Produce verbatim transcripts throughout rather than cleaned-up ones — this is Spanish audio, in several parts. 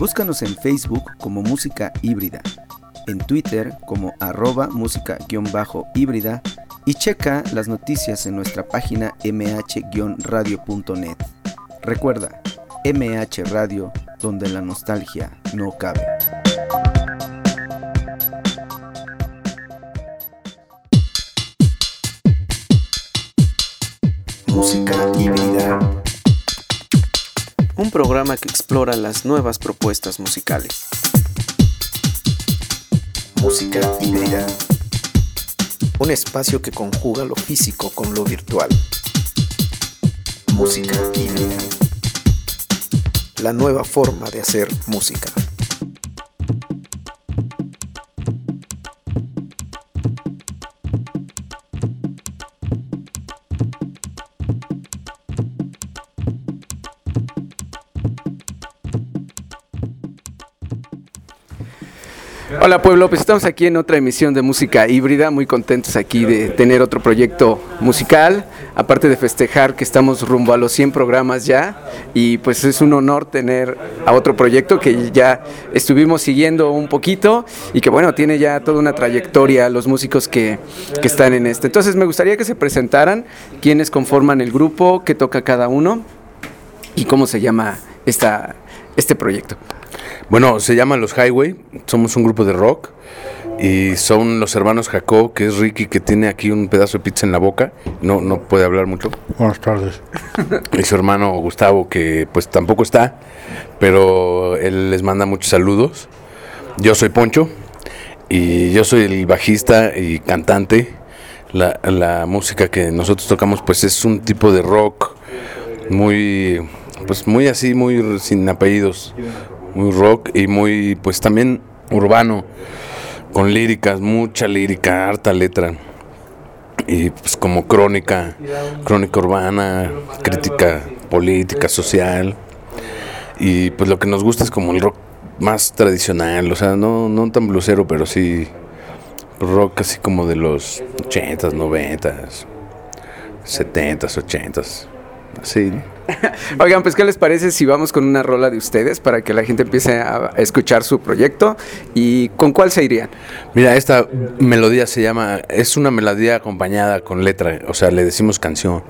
Búscanos en Facebook como Música Híbrida, en Twitter como arroba música-híbrida y checa las noticias en nuestra página m h radio punto net. Recuerda, M H Radio, donde la nostalgia no cabe. Música Híbrida. Un programa que explora las nuevas propuestas musicales. Música Híbrida. Un espacio que conjuga lo físico con lo virtual. Música Híbrida. La nueva forma de hacer música. Hola pueblo, pues estamos aquí en otra emisión de Música Híbrida, muy contentos aquí de tener otro proyecto musical, aparte de festejar que estamos rumbo a los cien programas ya, y pues es un honor tener a otro proyecto que ya estuvimos siguiendo un poquito y que bueno, tiene ya toda una trayectoria los músicos que, que están en este. Entonces me gustaría que se presentaran quiénes conforman el grupo, qué toca cada uno y cómo se llama esta, este proyecto. Bueno, se llaman Los Highway, somos un grupo de rock y son los hermanos Jacob, que es Ricky, que tiene aquí un pedazo de pizza en la boca, no, no puede hablar mucho. Buenas tardes. Y su hermano Gustavo, que pues tampoco está, pero él les manda muchos saludos. Yo soy Poncho y yo soy el bajista y cantante. La, la música que nosotros tocamos pues es un tipo de rock muy, pues muy así, muy sin apellidos. Muy rock y muy, pues también urbano, con líricas, mucha lírica, harta letra. Y pues como crónica, crónica urbana, crítica política, social. Y pues lo que nos gusta es como el rock más tradicional, o sea, no, no tan blusero, pero sí rock así como de los ochentas, noventas, setentas, ochentas, así, ¿no? Oigan, pues ¿qué les parece si vamos con una rola de ustedes para que la gente empiece a escuchar su proyecto? ¿Y con cuál se irían? Mira, esta melodía se llama, es una melodía acompañada con letra, o sea, le decimos canción.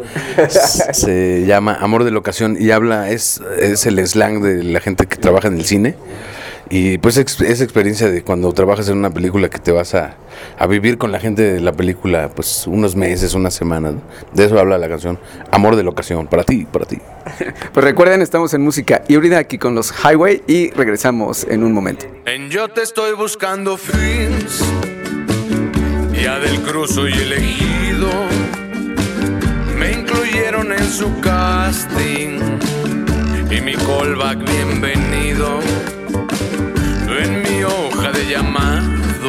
Se llama Amor de la Ocasión y habla, es, es el slang de la gente que trabaja en el cine. Y pues es, es experiencia de cuando trabajas en una película que te vas a, a vivir con la gente de la película pues unos meses, unas semanas, ¿no? De eso habla la canción Amor de la Ocasión, para ti, para ti. Pues recuerden, estamos en Música Híbrida aquí con los Highway y regresamos en un momento. En Yo te estoy buscando Friends, ya del Cruzo y Elegido me incluyeron en su casting y mi callback bienvenido en mi hoja de llamado.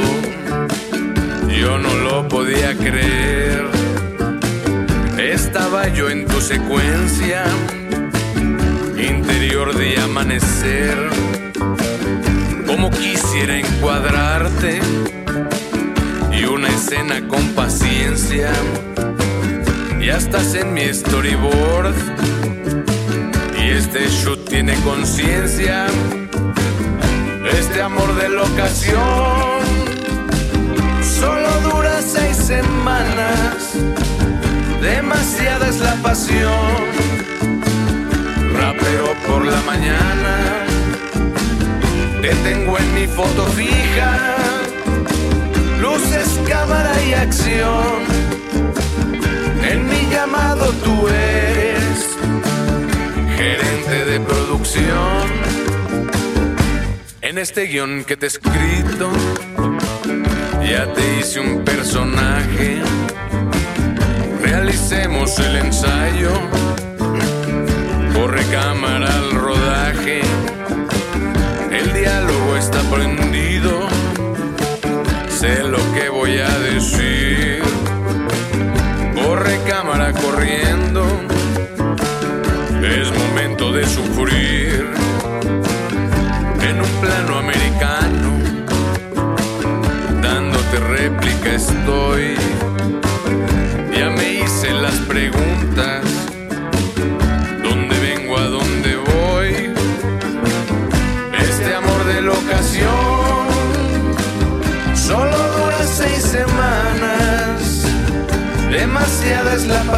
Yo no lo podía creer, estaba yo en tu secuencia interior de amanecer. Como quisiera encuadrarte y una escena con paciencia. Ya estás en mi storyboard y este shoot tiene conciencia. Este amor de la ocasión solo dura seis semanas. Demasiada es la pasión. Rapero por la mañana, te tengo en mi foto fija. Luces, cámara y acción. En mi llamado tú eres gerente de producción. En este guión que te he escrito, ya te hice un personaje. Realicemos el ensayo. Corre cámara al rodaje. El diálogo está prendido. Sé lo que voy a decir. Corre cámara corriendo. Es momento de sufrir. En un plano americano, dándote réplica estoy. Ya me hice las preguntas. ¿Dónde vengo? ¿A dónde voy? Este amor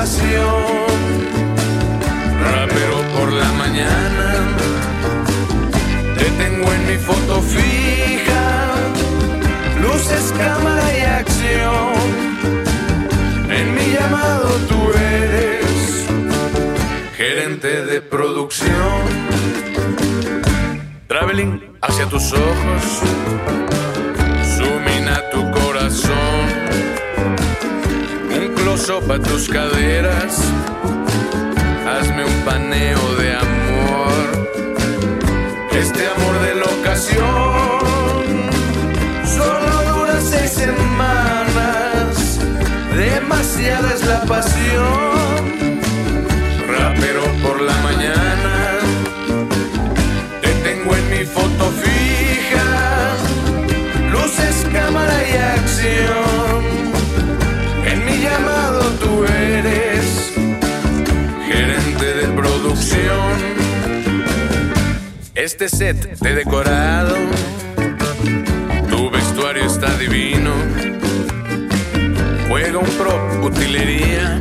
pasión. Rapero por la mañana, te tengo en mi foto fija, luces, cámara y acción. En mi llamado tú eres gerente de producción. Traveling hacia tus ojos, zoom in a tu corazón. Un close-up a tus caderas, hazme un paneo de amor. Este amor de locación solo dura seis semanas, demasiada es la pasión. Rapero por la mañana, te tengo en mi foto fija, luces, cámara y acción. En mi llamado tú eres gerente de producción. Este set de decorado, tu vestuario está divino. Juega un prop, utilería,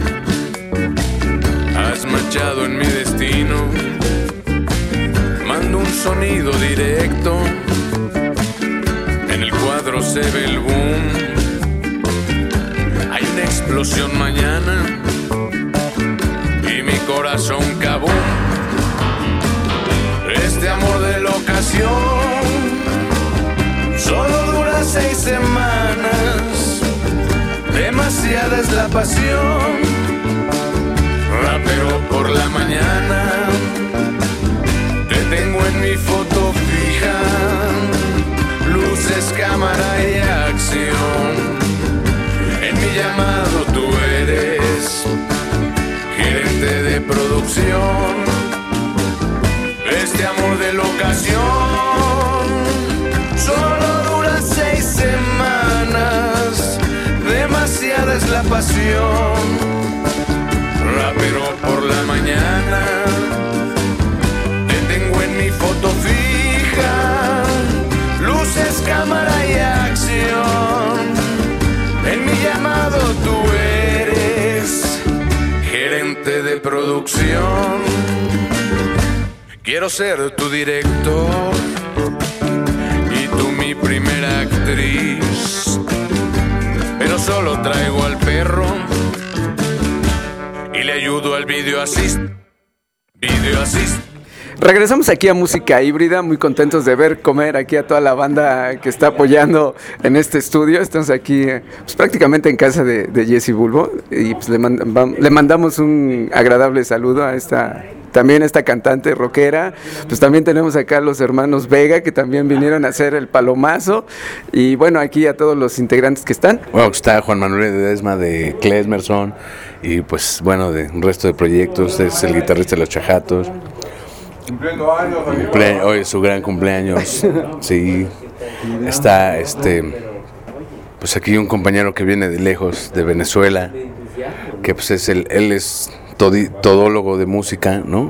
has machado en mi destino. Mando un sonido directo, en el cuadro se ve el boom. Hay una explosión mañana y mi corazón kaboom. Este amor de locación solo dura seis semanas, demasiada es la pasión. Rapero por la mañana, te tengo en mi foto fija, luces, cámara y acción. En mi llamado tú eres gerente de producción. Este amor de locación solo dura seis semanas, demasiada es la pasión. Rapero por la mañana, te tengo en mi foto fija, luces, cámara y acción. En mi llamado tú eres gerente de producción. Quiero ser tu director y tú mi primera actriz, pero solo traigo al perro y le ayudo al video assist. Video assist. Regresamos aquí a Música Híbrida, muy contentos de ver comer aquí a toda la banda que está apoyando en este estudio. Estamos aquí pues, prácticamente en casa de, de Jesse Bulbo y pues, le, mand- le mandamos un agradable saludo a esta, también a esta cantante rockera. Pues también tenemos acá a los hermanos Vega que también vinieron a hacer el palomazo y bueno, aquí a todos los integrantes que están. Bueno, está Juan Manuel Ledesma de Klezmerson y pues bueno, de un resto de proyectos, es el guitarrista de Los Chajatos. Cumple, hoy es su gran cumpleaños. Sí. Está este pues aquí un compañero que viene de lejos, de Venezuela, que pues es el, él es todi, todólogo de música, ¿no?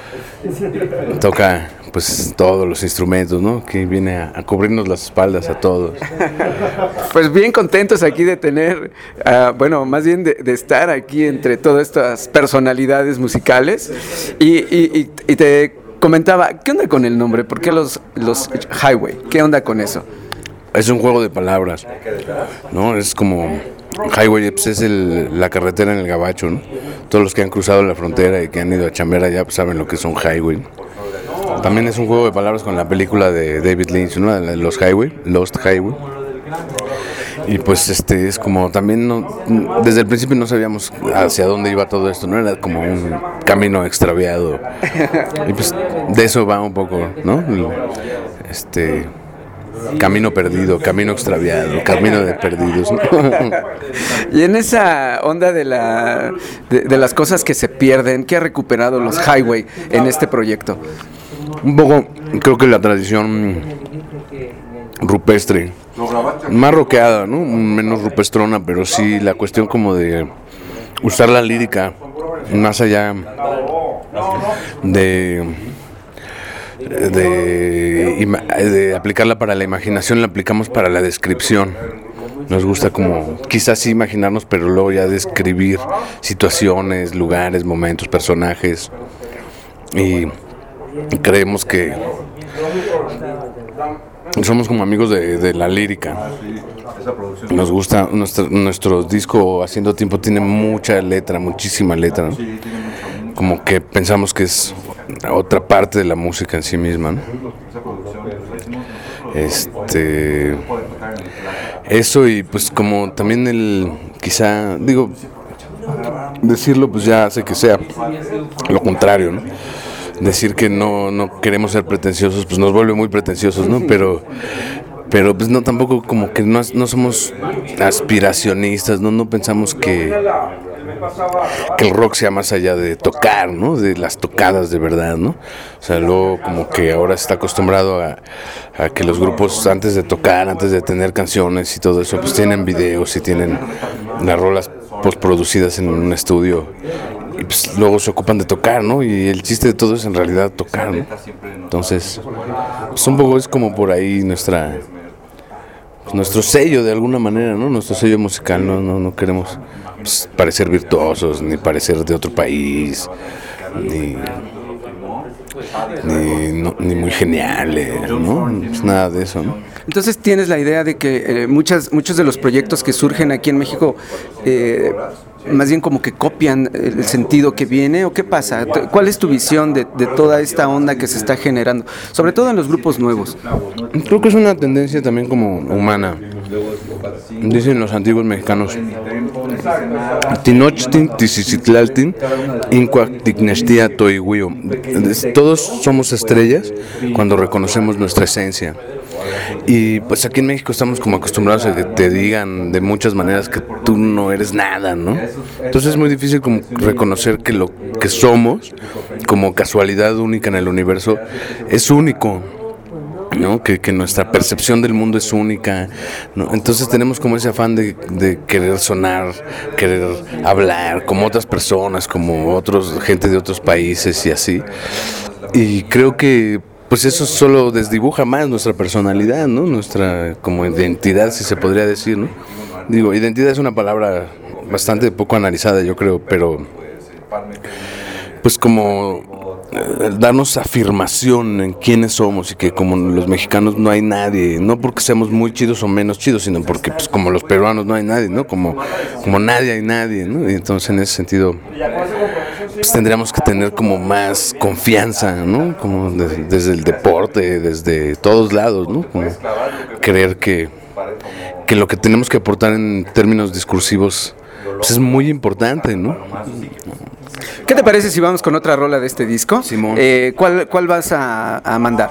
Toca pues todos los instrumentos, ¿no? Que viene a, a cubrirnos las espaldas a todos. Pues bien contentos aquí de tener, uh, bueno, más bien de, de estar aquí entre todas estas personalidades musicales y, y, y, y te comentaba, ¿qué onda con el nombre? ¿Por qué los, los Highway? ¿Qué onda con eso? Es un juego de palabras, ¿no? Es como highway, pues es el, la carretera en el gabacho, ¿no? Todos los que han cruzado la frontera y que han ido a chambear allá pues saben lo que es un highway. También es un juego de palabras con la película de David Lynch, ¿no? Los Highway, Lost Highway. Y pues este es como también no, desde el principio no sabíamos hacia dónde iba todo esto, no era como un camino extraviado. Y pues de eso va un poco, ¿no? Este camino perdido, camino extraviado, camino de perdidos, ¿no? Y en esa onda de la de, de las cosas que se pierden, ¿qué ha recuperado los Highway en este proyecto? Un poco, creo que la tradición rupestre, más rockeada, ¿no? Menos rupestrona, pero sí la cuestión como de usar la lírica más allá de de, de aplicarla para la imaginación, la aplicamos para la descripción, Nos gusta como quizás sí imaginarnos, pero luego ya describir situaciones, lugares, momentos, personajes. Y creemos que somos como amigos de, de la lírica. Nos gusta, nuestro, nuestro disco Haciendo Tiempo tiene mucha letra, muchísima letra, ¿no? Como que pensamos que es otra parte de la música en sí misma, ¿no? Este, eso y pues como también el, quizá, digo, decirlo pues ya hace que sea lo contrario, ¿no? Decir que no, no queremos ser pretenciosos pues nos vuelve muy pretenciosos, ¿no? Pero pero pues no tampoco como que no, no somos aspiracionistas, no no pensamos que que el rock sea más allá de tocar, ¿no? De las tocadas de verdad, ¿no? O sea, luego como que ahora se está acostumbrado a, a que los grupos antes de tocar, antes de tener canciones y todo eso, pues tienen videos y tienen las rolas postproducidas en un estudio y pues luego se ocupan de tocar, ¿no? Y el chiste de todo es en realidad tocar, ¿no? Entonces, pues un poco es como por ahí nuestra pues nuestro sello de alguna manera, ¿no? Nuestro sello musical, no no, no queremos pues, parecer virtuosos, ni parecer de otro país, ni, ni, no, ni muy geniales, ¿no? Pues nada de eso, ¿no? Entonces tienes la idea de que eh, muchas, muchos de los proyectos que surgen aquí en México eh, más bien como que copian el sentido que viene, ¿o qué pasa? ¿Cuál es tu visión de, de toda esta onda que se está generando, sobre todo en los grupos nuevos? Creo que es una tendencia también como humana. Dicen los antiguos mexicanos: Tinochtin, Tisicitlaltin, Incuacticnestia Toiguio. Todos somos estrellas cuando reconocemos nuestra esencia. Y pues aquí en México estamos como acostumbrados a que te digan de muchas maneras que tú no eres nada, ¿no? Entonces es muy difícil como reconocer que lo que somos, como casualidad única en el universo, es único, ¿no? Que, que nuestra percepción del mundo es única, ¿no? Entonces tenemos como ese afán de, de querer sonar, querer hablar como otras personas, como otros, gente de otros países y así. Y creo que pues eso solo desdibuja más nuestra personalidad, ¿no? Nuestra como identidad, si se podría decir, ¿no? Digo, identidad es una palabra bastante poco analizada, yo creo, pero pues como eh, darnos afirmación en quiénes somos y que como los mexicanos no hay nadie, no porque seamos muy chidos o menos chidos, sino porque pues como los peruanos no hay nadie, ¿no? Como, como nadie hay nadie, ¿no? Y entonces en ese sentido pues tendríamos que tener como más confianza, ¿no? Como de, desde el deporte, desde todos lados, ¿no? Como creer que, que lo que tenemos que aportar en términos discursivos pues es muy importante, ¿no? ¿Qué te parece si vamos con otra rola de este disco? Simón. Eh, ¿cuál, ¿Cuál vas a, a mandar?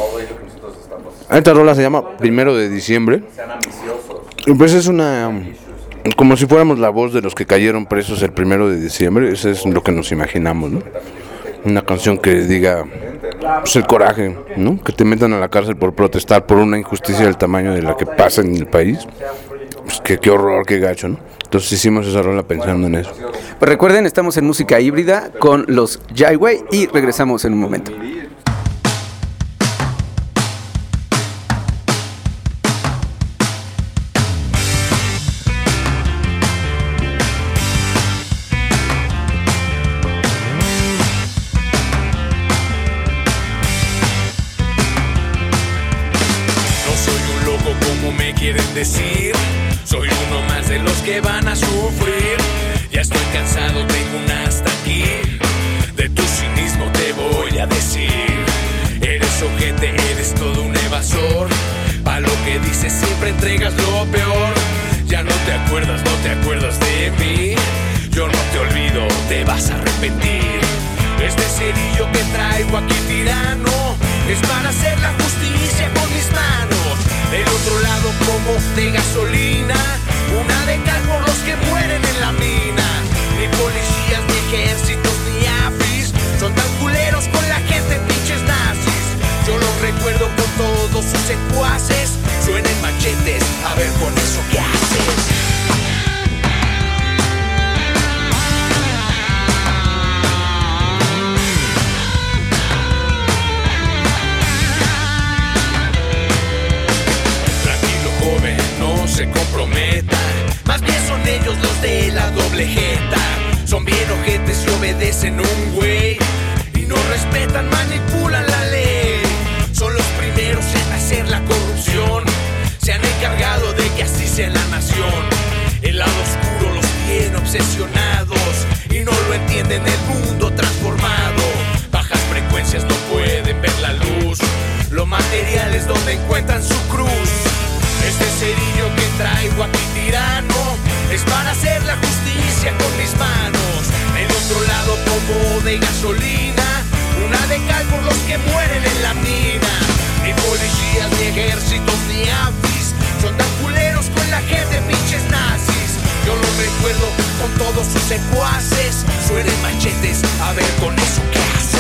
Esta rola se llama Primero de Diciembre. Y pues es una... como si fuéramos la voz de los que cayeron presos el primero de diciembre. Eso es lo que nos imaginamos, ¿no? Una canción que diga pues el coraje, ¿no? Que te metan a la cárcel por protestar por una injusticia del tamaño de la que pasa en el país. Pues que, qué horror, qué gacho, ¿no? Entonces hicimos esa rola pensando en eso. Pues recuerden, estamos en Música Híbrida con los Jaiwei y regresamos en un momento. Quieren decir, soy uno más de los que van a sufrir. Ya estoy cansado, tengo un hasta aquí. De tu cinismo te voy a decir: eres ojete, eres todo un evasor. Pa' lo que dices siempre entregas lo peor. Ya no te acuerdas, no te acuerdas de mí. Yo no te olvido, te vas a arrepentir. Este cerillo que traigo aquí tirano es para hacer la justicia con mis manos. Del otro lado como de gasolina, una de cal por los que mueren en la mina. Ni policías, ni ejércitos, ni afis son tan culeros con la gente, pinches nazis. Yo los recuerdo con todos sus secuaces. Suenen machetes, a ver con eso qué haces. Se compromete. hacen un güey y no respetan, manipulan la ley. Son los primeros en hacer la corrupción, se han encargado de que así sea la nación. El lado oscuro los tiene obsesionados y no lo entienden, el mundo transformado. Bajas frecuencias no pueden ver la luz, lo material es donde encuentran su cruz. Este cerillo que traigo aquí tirano es para hacer la justicia con mis manos. El otro lado tomo de gasolina, una de cal por los que mueren en la mina. Ni policías, ni ejércitos, ni afis son tan culeros con la gente, pinches nazis. Yo los recuerdo con todos sus secuaces, suelen machetes, a ver con eso qué haces.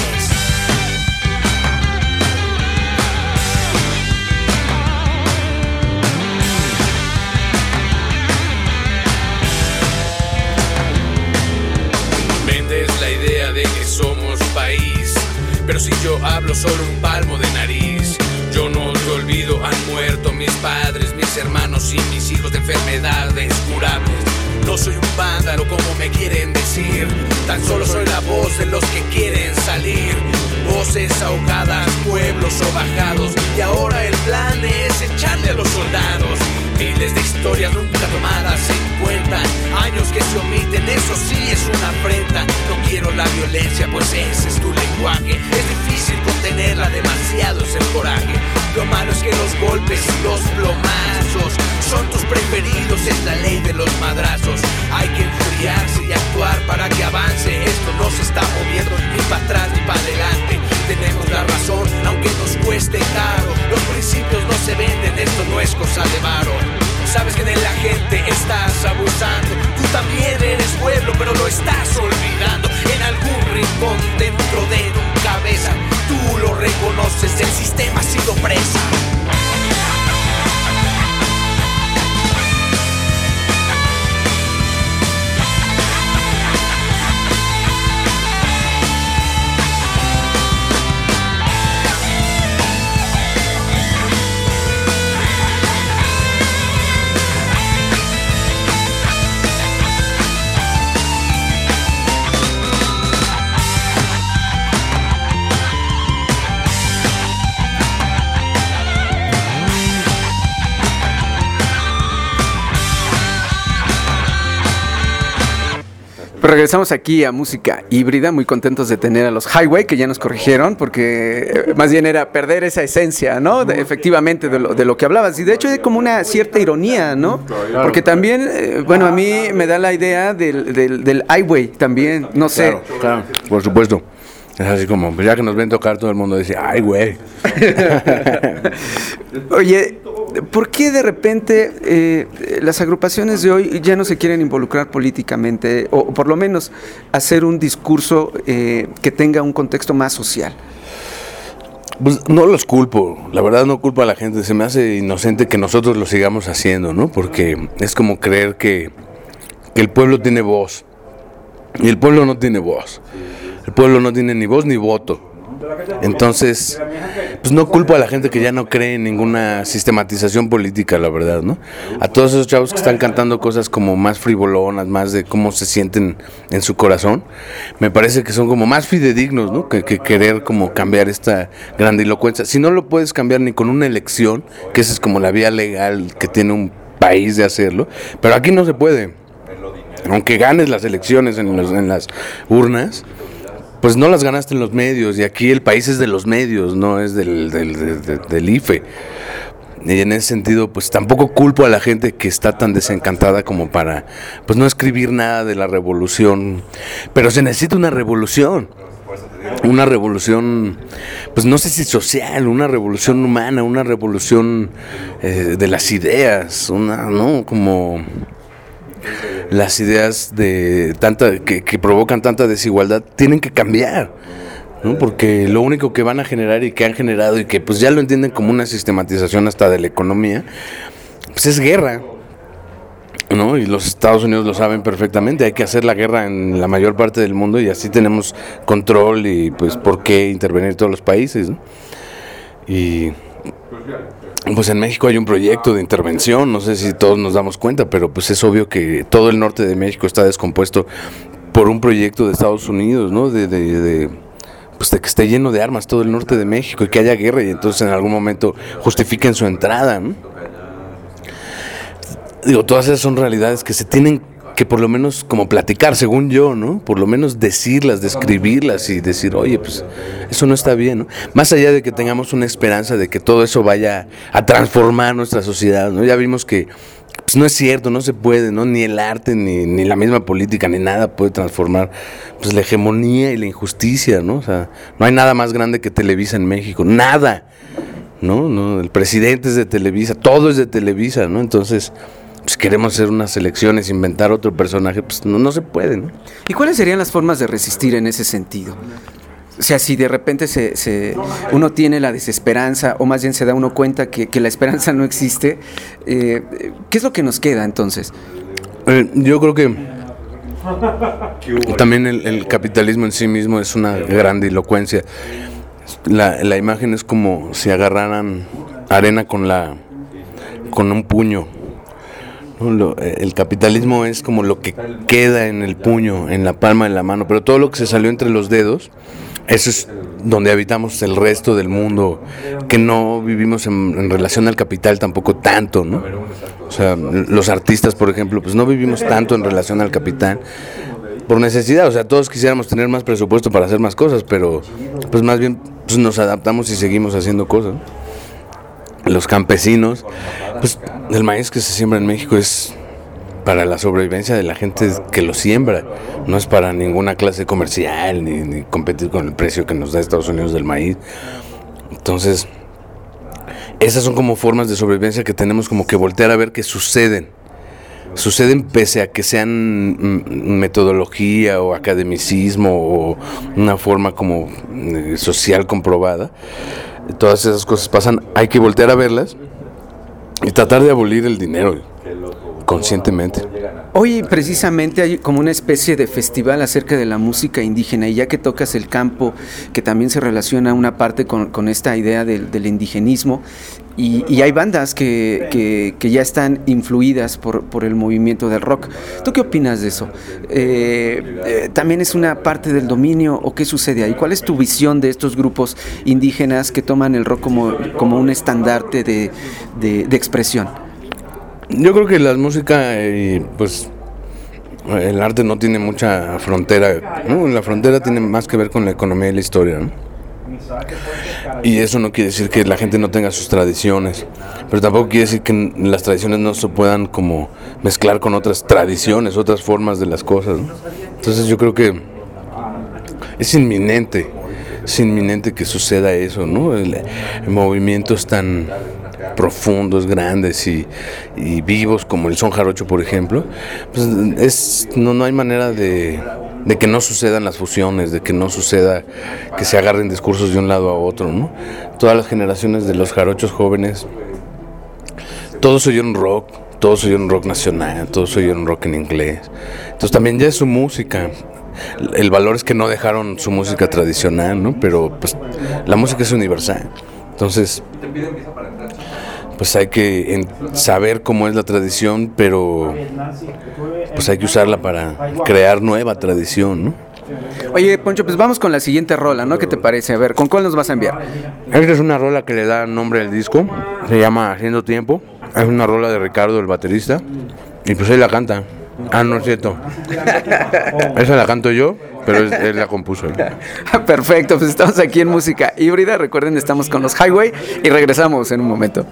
Somos país, pero si yo hablo solo un palmo de nariz. Yo no te olvido, han muerto mis padres, mis hermanos y mis hijos de enfermedades curables. No soy un vándalo como me quieren decir, tan solo soy la voz de los que quieren salir. Voces ahogadas, pueblos sobajados, y ahora el plan es echarle a los soldados. Miles de historias nunca tomadas en cuenta, años que se omiten, eso sí es una afrenta. No quiero la violencia, pues ese es tu lenguaje. Es difícil contenerla, demasiado es el coraje. Lo malo es que los golpes y los plomazos son tus preferidos, es la ley de los madrazos. Hay que enfriarse y actuar para que avance. Esto no se está moviendo ni para atrás ni para adelante. Tenemos la razón, aunque nos cueste caro. Los principios no se venden, esto no es cosa de varo. Sabes que de la gente estás abusando. Tú también eres pueblo, pero lo estás olvidando. En algún rincón dentro de tu cabeza, tú lo reconoces, el sistema ha sido presa. Pues regresamos aquí a Música Híbrida, muy contentos de tener a los Highway, que ya nos corrigieron, porque eh, más bien era perder esa esencia, ¿no? De, efectivamente, de lo, de lo que hablabas. Y de hecho hay como una cierta ironía, ¿no? Porque también, eh, bueno, a mí me da la idea del, del, del Highway también, no sé. Claro, claro, por supuesto. Es así como, pues ya que nos ven tocar, todo el mundo dice, ¡ay, güey! Oye, ¿por qué de repente eh, las agrupaciones de hoy ya no se quieren involucrar políticamente, o por lo menos hacer un discurso eh, que tenga un contexto más social? Pues no los culpo, la verdad no culpo a la gente, se me hace inocente que nosotros lo sigamos haciendo, ¿no? Porque es como creer que, que el pueblo tiene voz, y el pueblo no tiene voz. El pueblo no tiene ni voz ni voto. Entonces, pues no culpo a la gente que ya no cree en ninguna sistematización política, la verdad, ¿no? A todos esos chavos que están cantando cosas como más frivolonas, más de cómo se sienten en su corazón, me parece que son como más fidedignos, ¿no? Que, que querer como cambiar esta grandilocuencia. Si no lo puedes cambiar ni con una elección, que esa es como la vía legal que tiene un país de hacerlo, pero aquí no se puede. Aunque ganes las elecciones en, los, en las urnas, pues no las ganaste en los medios, y aquí el país es de los medios, no es del, del, del, del, del I F E. Y en ese sentido, pues tampoco culpo a la gente que está tan desencantada como para, pues no escribir nada de la revolución, pero se necesita una revolución, una revolución, pues no sé si social, una revolución humana, una revolución eh, de las ideas, una, ¿no? Como las ideas de tanta que, que provocan tanta desigualdad tienen que cambiar, ¿no? Porque lo único que van a generar y que han generado y que pues ya lo entienden como una sistematización hasta de la economía, pues es guerra, ¿no? Y los Estados Unidos lo saben perfectamente, hay que hacer la guerra en la mayor parte del mundo y así tenemos control y pues por qué intervenir todos los países, ¿no? Y pues en México hay un proyecto de intervención, no sé si todos nos damos cuenta, pero pues es obvio que todo el norte de México está descompuesto por un proyecto de Estados Unidos, ¿no? De, de, de, pues de que esté lleno de armas todo el norte de México y que haya guerra y entonces en algún momento justifiquen su entrada, ¿no? Digo, todas esas son realidades que se tienen que por lo menos como platicar, según yo, ¿no? Por lo menos decirlas, describirlas y decir, oye, pues eso no está bien, ¿no? Más allá de que tengamos una esperanza de que todo eso vaya a transformar nuestra sociedad, ¿no? Ya vimos que pues no es cierto, no se puede, ¿no? Ni el arte, ni, ni la misma política, ni nada puede transformar pues la hegemonía y la injusticia, ¿no? O sea, no hay nada más grande que Televisa en México, nada, ¿no? ¿no? El presidente es de Televisa, todo es de Televisa, ¿no? Entonces, pues queremos hacer unas elecciones, inventar otro personaje, pues no, no se puede, ¿no? ¿Y cuáles serían las formas de resistir en ese sentido? O sea, si de repente se, se, uno tiene la desesperanza, o más bien se da uno cuenta que, que la esperanza no existe, eh, ¿qué es lo que nos queda entonces? Eh, yo creo que también el, el capitalismo en sí mismo es una grandilocuencia. La, la imagen es como si agarraran arena con, la, con un puño. Lo, el capitalismo es como lo que queda en el puño, en la palma de la mano, pero todo lo que se salió entre los dedos, eso es donde habitamos el resto del mundo, que no vivimos en, en relación al capital tampoco tanto, ¿no? O sea, los artistas, por ejemplo, pues no vivimos tanto en relación al capital por necesidad, o sea, todos quisiéramos tener más presupuesto para hacer más cosas, pero pues más bien pues nos adaptamos y seguimos haciendo cosas, ¿no? Los campesinos, pues el maíz que se siembra en México es para la sobrevivencia de la gente que lo siembra, no es para ninguna clase comercial ni, ni competir con el precio que nos da Estados Unidos del maíz. Entonces, esas son como formas de sobrevivencia que tenemos como que voltear a ver que suceden. Suceden pese a que sean metodología o academicismo o una forma como social comprobada. Todas esas cosas pasan, hay que voltear a verlas y tratar de abolir el dinero conscientemente. Hoy precisamente hay como una especie de festival acerca de la música indígena, y ya que tocas el campo, que también se relaciona una parte con, con esta idea del, del indigenismo, y, y hay bandas que, que, que ya están influidas por, por el movimiento del rock. ¿Tú qué opinas de eso? Eh, eh, ¿También es una parte del dominio o qué sucede ahí? ¿Cuál es tu visión de estos grupos indígenas que toman el rock como, como un estandarte de, de, de expresión? Yo creo que la música y pues el arte no tiene mucha frontera, ¿no? La frontera tiene más que ver con la economía y la historia, ¿no? Y eso no quiere decir que la gente no tenga sus tradiciones, pero tampoco quiere decir que las tradiciones no se puedan como mezclar con otras tradiciones, otras formas de las cosas, ¿no? Entonces yo creo que es inminente, es inminente que suceda eso, ¿no? El, el movimientos tan profundos, grandes y, y vivos como el son jarocho, por ejemplo, pues es, no, no hay manera de, de que no sucedan las fusiones, de que no suceda que se agarren discursos de un lado a otro, ¿no? Todas las generaciones de los jarochos jóvenes, todos oyeron rock, todos oyeron rock nacional, todos oyeron rock en inglés, entonces también ya es su música. El valor es que no dejaron su música tradicional, ¿no? Pero pues la música es universal, entonces pues hay que en, saber cómo es la tradición, pero pues hay que usarla para crear nueva tradición, ¿no? Oye, Poncho, pues vamos con la siguiente rola, ¿no? ¿Qué te parece? A ver, ¿con cuál nos vas a enviar? Esta es una rola que le da nombre al disco, se llama Haciendo Tiempo, es una rola de Ricardo, el baterista, y pues él la canta. Ah, no es cierto. Esa la canto yo, pero él, él la compuso. Perfecto, pues estamos aquí en Música Híbrida. Recuerden, estamos con los Highway y regresamos en un momento.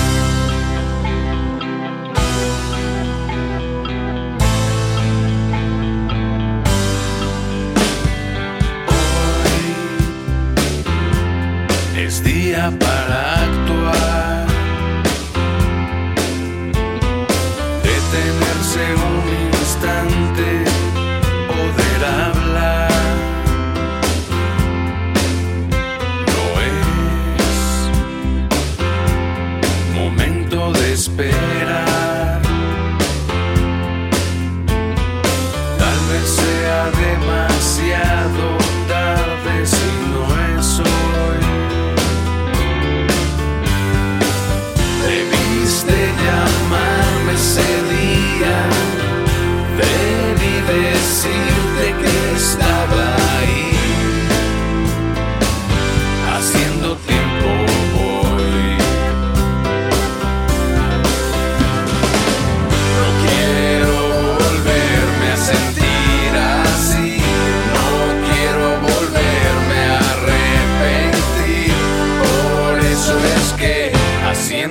Hoy es día para actuar, detenerse un instante, poder hablar. No es momento de esperar, tal vez sea demasiado tarde si no es hoy.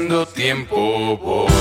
haciendo tiempo voy.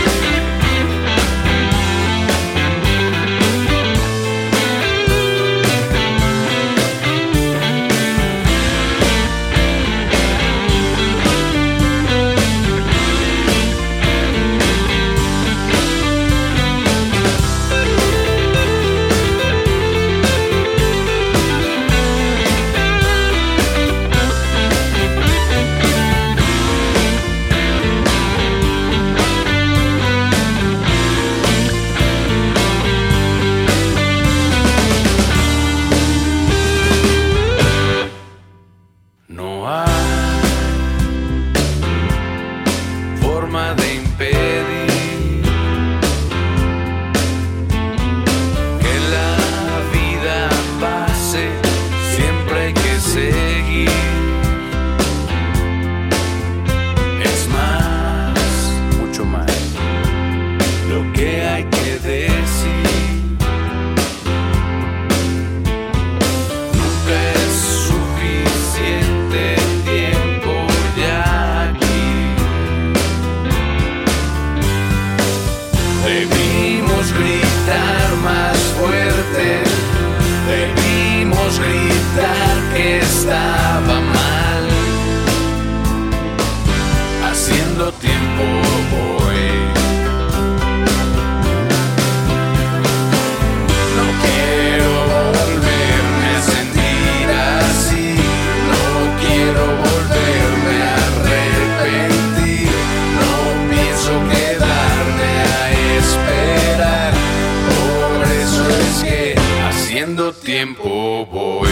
Tiempo voy,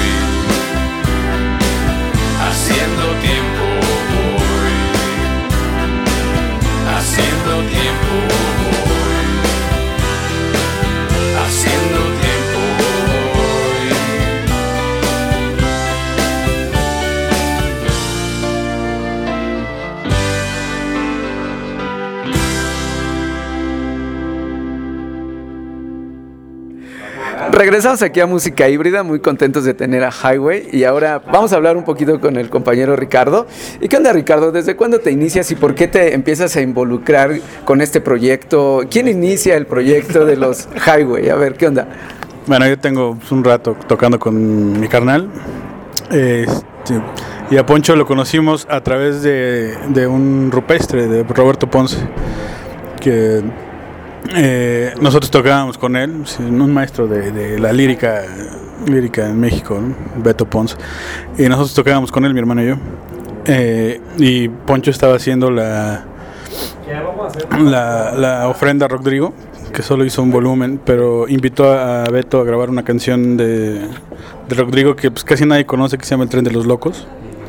haciendo tiempo voy, haciendo tiempo voy, haciendo tiempo voy. Regresamos aquí a Música Híbrida, muy contentos de tener a Highway y ahora vamos a hablar un poquito con el compañero Ricardo. ¿Y qué onda, Ricardo? ¿Desde cuándo te inicias y por qué te empiezas a involucrar con este proyecto? ¿Quién inicia el proyecto de los Highway? A ver, ¿qué onda? Bueno, yo tengo un rato tocando con mi carnal este, y a Poncho lo conocimos a través de, de un rupestre de Roberto Ponce, que Eh, nosotros tocábamos con él, un maestro de, de la lírica lírica en México, ¿no? Beto Ponce, y nosotros tocábamos con él, mi hermano y yo, eh, y Poncho estaba haciendo la, la la ofrenda a Rodrigo, que solo hizo un volumen, pero invitó a Beto a grabar una canción de, de Rodrigo que pues casi nadie conoce, que se llama El Tren de los Locos,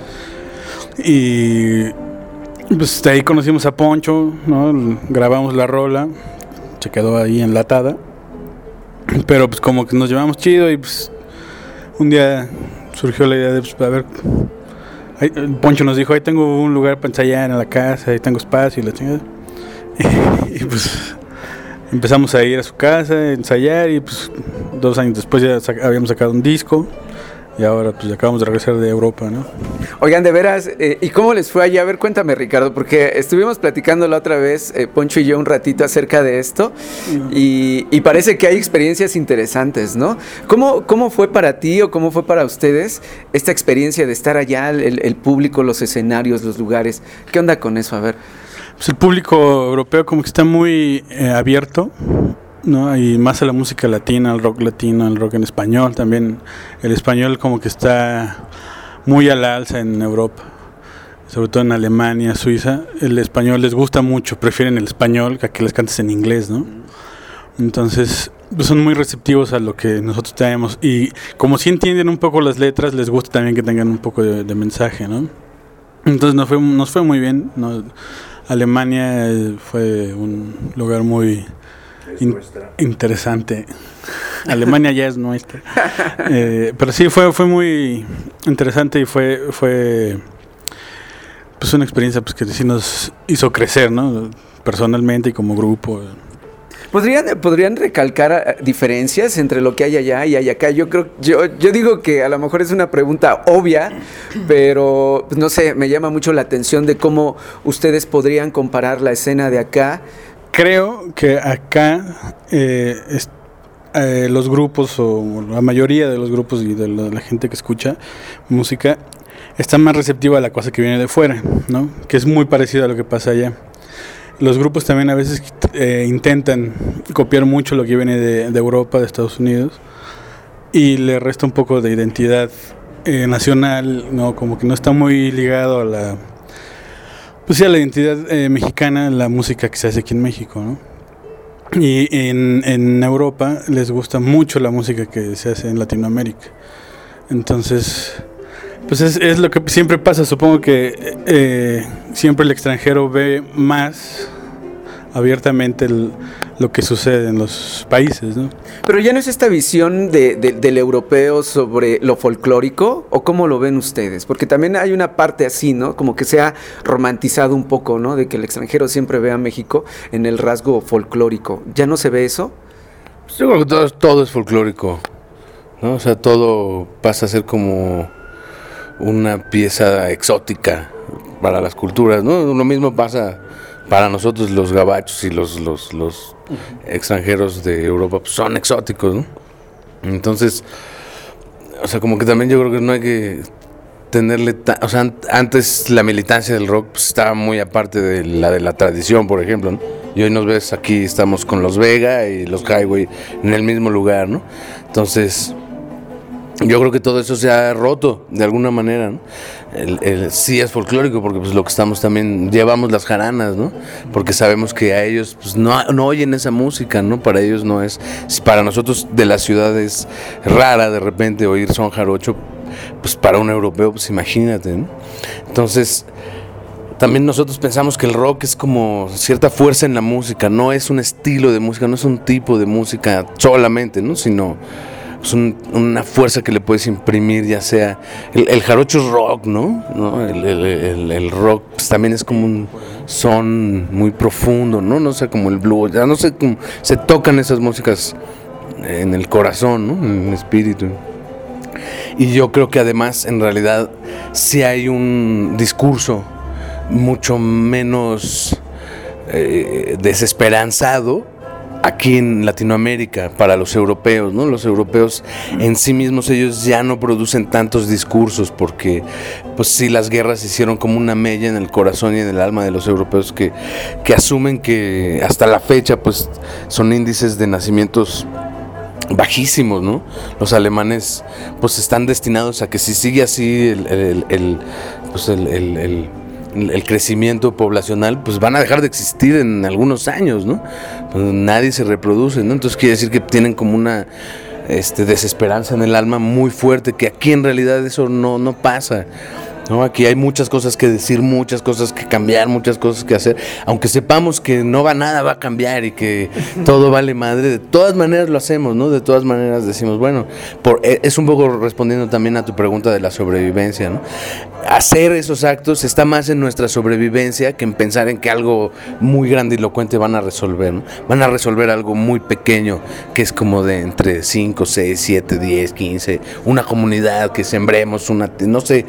y pues de ahí conocimos a Poncho, ¿no? Grabamos la rola, se quedó ahí enlatada, pero pues como que nos llevamos chido y pues un día surgió la idea de pues, a ver, ahí, Poncho nos dijo, ahí tengo un lugar para ensayar en la casa, ahí tengo espacio y la chingada, y, y pues empezamos a ir a su casa, a ensayar, y pues dos años después ya sac- habíamos sacado un disco. Y ahora pues acabamos de regresar de Europa, ¿no? Oigan, de veras, eh, ¿y cómo les fue allá? A ver, cuéntame, Ricardo, porque estuvimos platicando la otra vez, eh, Poncho y yo, un ratito acerca de esto, y, y parece que hay experiencias interesantes, ¿no? ¿Cómo, cómo fue para ti o cómo fue para ustedes esta experiencia de estar allá, el, el público, los escenarios, los lugares? ¿Qué onda con eso? A ver. Pues el público europeo como que está muy eh, abierto, ¿no? Y más a la música latina, al rock latino, al rock en español también. El español como que está muy a la alza en Europa, sobre todo en Alemania, Suiza. El español les gusta mucho, prefieren el español que a que les cantes en inglés, ¿no? Entonces pues son muy receptivos a lo que nosotros tenemos, y como si entienden un poco las letras, les gusta también que tengan un poco de, de mensaje, ¿no? Entonces nos fue, nos fue muy bien, ¿no? Alemania fue un lugar muy In, interesante. Alemania ya es nuestra. Eh, pero sí fue fue muy interesante y fue fue pues una experiencia pues que sí nos hizo crecer, ¿no? Personalmente y como grupo. ¿Podrían, ¿Podrían recalcar diferencias entre lo que hay allá y hay acá? Yo creo, yo, yo digo que a lo mejor es una pregunta obvia, pero no sé, me llama mucho la atención de cómo ustedes podrían comparar la escena de acá. Creo que acá eh, es, eh, los grupos, o la mayoría de los grupos y de la, de la gente que escucha música, está más receptiva a la cosa que viene de fuera, ¿no? Que es muy parecido a lo que pasa allá. Los grupos también a veces eh, intentan copiar mucho lo que viene de, de Europa, de Estados Unidos, y le resta un poco de identidad eh, nacional, ¿no? Como que no está muy ligado a la, pues sí, a la identidad eh, mexicana, la música que se hace aquí en México, ¿no? Y en, en Europa les gusta mucho la música que se hace en Latinoamérica. Entonces, pues es, es lo que siempre pasa. Supongo que eh, siempre el extranjero ve más abiertamente el, lo que sucede en los países, ¿no? Pero ya no es esta visión de, de, del europeo sobre lo folclórico, ¿o cómo lo ven ustedes? Porque también hay una parte así, ¿no? Como que se ha romantizado un poco, ¿no? De que el extranjero siempre ve a México en el rasgo folclórico. ¿Ya no se ve eso? Pues yo creo que todo, todo es folclórico, ¿no? O sea, todo pasa a ser como una pieza exótica para las culturas, ¿no? Lo mismo pasa para nosotros, los gabachos y los, los, los extranjeros de Europa, pues son exóticos, ¿no? Entonces, o sea, como que también yo creo que no hay que tenerle, ta- o sea, antes la militancia del rock pues, estaba muy aparte de la de la tradición, por ejemplo, ¿no? Y hoy nos ves aquí, estamos con los Vega y los Highway en el mismo lugar, ¿no? Entonces, yo creo que todo eso se ha roto de alguna manera, ¿no? El, el, sí es folclórico porque pues lo que estamos también, llevamos las jaranas, ¿no? Porque sabemos que a ellos pues no, no oyen esa música, ¿no? Para ellos no es, para nosotros de la ciudad es rara de repente oír son jarocho, pues para un europeo pues imagínate, ¿no? Entonces también nosotros pensamos que el rock es como cierta fuerza en la música, no es un estilo de música, no es un tipo de música solamente, ¿no? Sino es un, una fuerza que le puedes imprimir, ya sea el, el jarocho es rock, ¿no? ¿No? El, el, el, el rock pues, también es como un son muy profundo, ¿no? No sé, como el blues, ya no sé cómo se tocan esas músicas en el corazón, ¿no? En el espíritu. Y yo creo que además, en realidad, sí hay un discurso mucho menos eh, desesperanzado aquí en Latinoamérica para los europeos, ¿no? Los europeos en sí mismos, ellos ya no producen tantos discursos porque pues sí, las guerras hicieron como una mella en el corazón y en el alma de los europeos que, que asumen que hasta la fecha pues son índices de nacimientos bajísimos, ¿no? Los alemanes pues están destinados a que si sigue así el, el, el, pues el, el, el el crecimiento poblacional, pues van a dejar de existir en algunos años, ¿no? Pues nadie se reproduce, ¿no? Entonces quiere decir que tienen como una este, desesperanza en el alma muy fuerte, que aquí en realidad eso no, no pasa, ¿no? Aquí hay muchas cosas que decir, muchas cosas que cambiar, muchas cosas que hacer, aunque sepamos que no va nada, va a cambiar y que todo vale madre, de todas maneras lo hacemos, ¿no? De todas maneras decimos, bueno, por, es un poco respondiendo también a tu pregunta de la sobrevivencia, ¿no? Hacer esos actos está más en nuestra sobrevivencia que en pensar en que algo muy grandilocuente van a resolver, ¿no? Van a resolver algo muy pequeño, que es como de entre cinco, seis, siete, diez, quince, una comunidad que sembremos, una, no sé,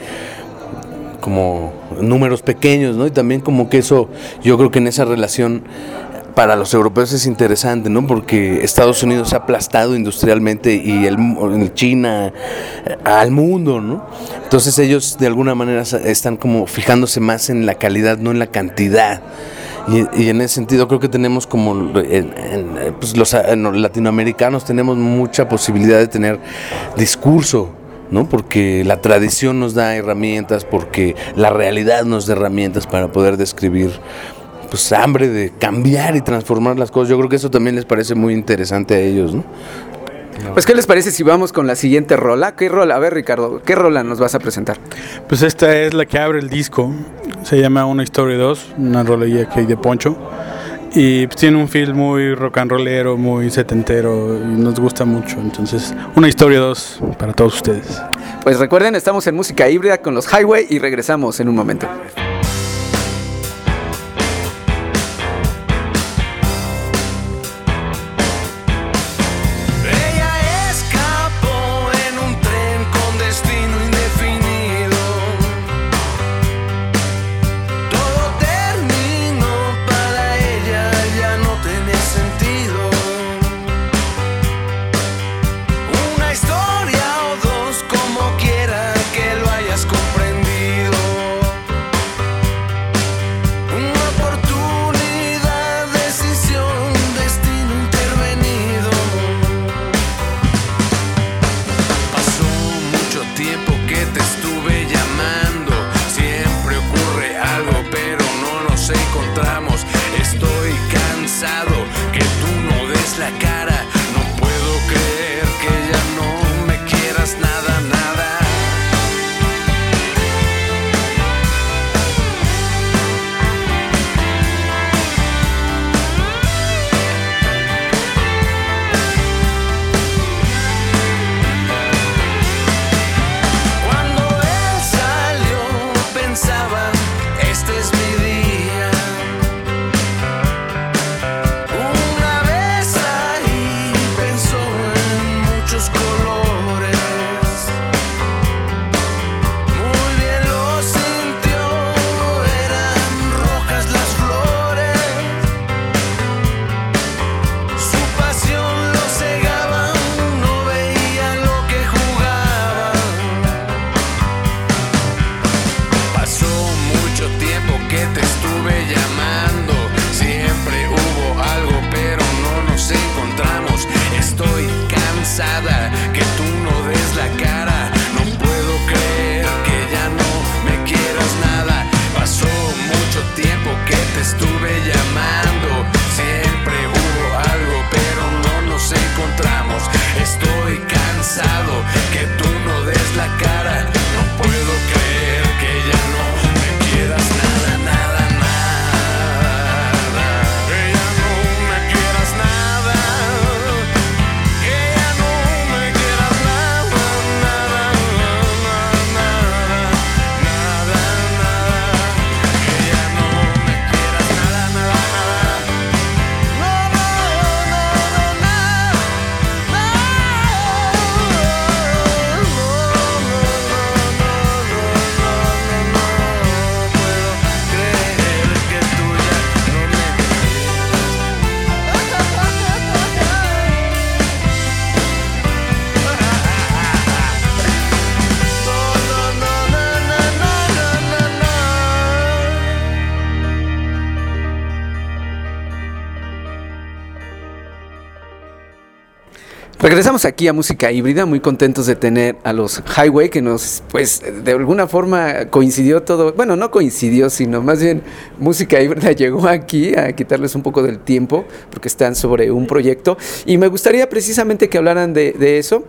como números pequeños, ¿no? Y también como que eso, yo creo que en esa relación para los europeos es interesante, ¿no? Porque Estados Unidos se ha aplastado industrialmente y el, el China al mundo, ¿no? Entonces ellos de alguna manera están como fijándose más en la calidad, no en la cantidad. Y, y en ese sentido creo que tenemos como en, en, pues los, en los latinoamericanos tenemos mucha posibilidad de tener discurso, ¿no? Porque la tradición nos da herramientas, porque la realidad nos da herramientas para poder describir pues hambre de cambiar y transformar las cosas. Yo creo que eso también les parece muy interesante a ellos, ¿no? Pues ¿qué les parece si vamos con la siguiente rola? ¿Qué rola? A ver, Ricardo, ¿qué rola nos vas a presentar? Pues esta es la que abre el disco, se llama Una Historia dos, una rolilla que hay de Poncho. Y pues tiene un feel muy rock and rollero, muy setentero, y nos gusta mucho. Entonces, Una Historia dos para todos ustedes. Pues recuerden, estamos en Música Híbrida con los Highway y regresamos en un momento. Regresamos aquí a Música Híbrida, muy contentos de tener a los Highway, que nos, pues, de alguna forma coincidió todo, bueno, no coincidió, sino más bien Música Híbrida llegó aquí a quitarles un poco del tiempo, porque están sobre un proyecto, y me gustaría precisamente que hablaran de, de eso,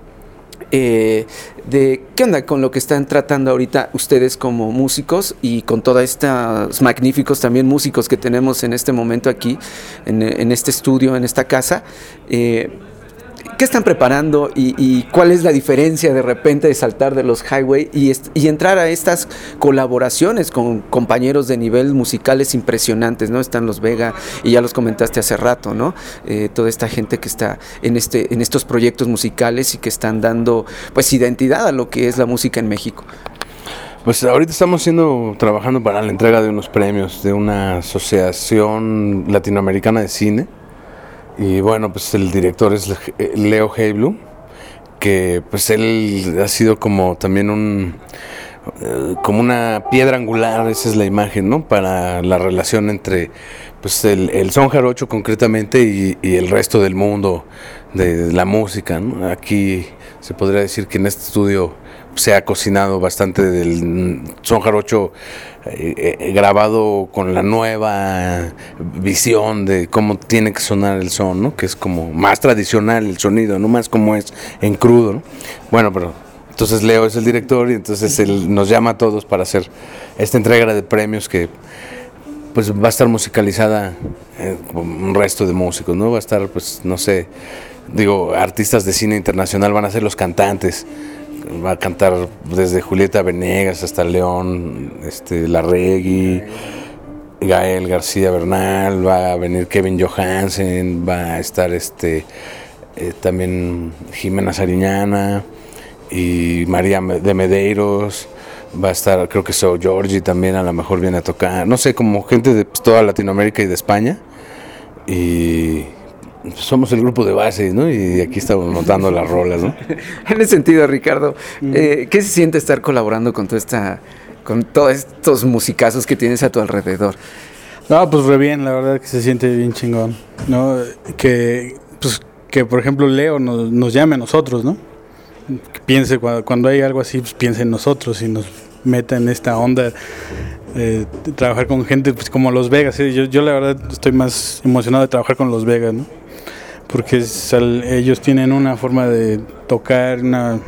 eh, de qué onda con lo que están tratando ahorita ustedes como músicos y con todos estos magníficos también músicos que tenemos en este momento aquí, en, en este estudio, en esta casa. eh, ¿Qué están preparando y, y cuál es la diferencia de repente de saltar de los Highway y, est- y entrar a estas colaboraciones con compañeros de nivel musicales impresionantes, ¿no? Están los Vega y ya los comentaste hace rato, ¿no? Eh, toda esta gente que está en, este, en estos proyectos musicales y que están dando pues identidad a lo que es la música en México. Pues ahorita estamos haciendo, trabajando para la entrega de unos premios de una asociación latinoamericana de cine. Y bueno, pues el director es Leo Heiblu, que pues él ha sido como también un eh, como una piedra angular, esa es la imagen, ¿no? Para la relación entre pues el, el son jarocho concretamente y, y el resto del mundo de, de la música, ¿no? Aquí se podría decir que en este estudio se ha cocinado bastante del son jarocho eh, eh, grabado con la nueva visión de cómo tiene que sonar el son, ¿no? Que es como más tradicional el sonido, no más como es en crudo, ¿no? Bueno, pero entonces Leo es el director y entonces él nos llama a todos para hacer esta entrega de premios que pues va a estar musicalizada eh, con un resto de músicos, ¿no? Va a estar, pues, no sé, digo, artistas de cine internacional van a ser los cantantes. Va a cantar desde Julieta Venegas hasta León este, Larregui, Gael García Bernal, va a venir Kevin Johansen, va a estar este eh, también Jimena Sariñana y María de Medeiros, va a estar, creo que So Giorgi también a lo mejor viene a tocar, no sé, como gente de pues, toda Latinoamérica y de España, y somos el grupo de base, ¿no? Y aquí estamos montando las rolas, ¿no? En ese sentido, Ricardo, eh, ¿qué se siente estar colaborando con toda esta, con todos estos musicazos que tienes a tu alrededor? No, pues re bien, la verdad que se siente bien chingón, ¿no? Que, pues, que por ejemplo Leo nos, nos llame a nosotros, ¿no? Que piense, cuando, cuando hay algo así, pues piense en nosotros y nos meta en esta onda eh, de trabajar con gente pues, como los Vegas. ¿eh? Yo, yo la verdad estoy más emocionado de trabajar con los Vegas, ¿no? Porque es, al, ellos tienen una forma de tocar, una,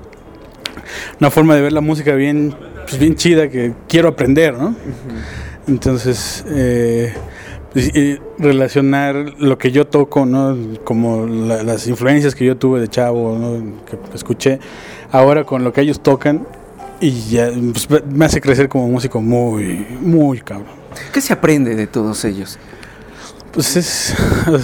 una forma de ver la música bien, pues bien chida que quiero aprender, ¿no? Uh-huh. Entonces, eh, y relacionar lo que yo toco, ¿no? Como la, las influencias que yo tuve de chavo, ¿no? Que escuché, ahora con lo que ellos tocan, y ya pues, me hace crecer como músico muy, muy cabrón. ¿Qué se aprende de todos ellos? Pues es...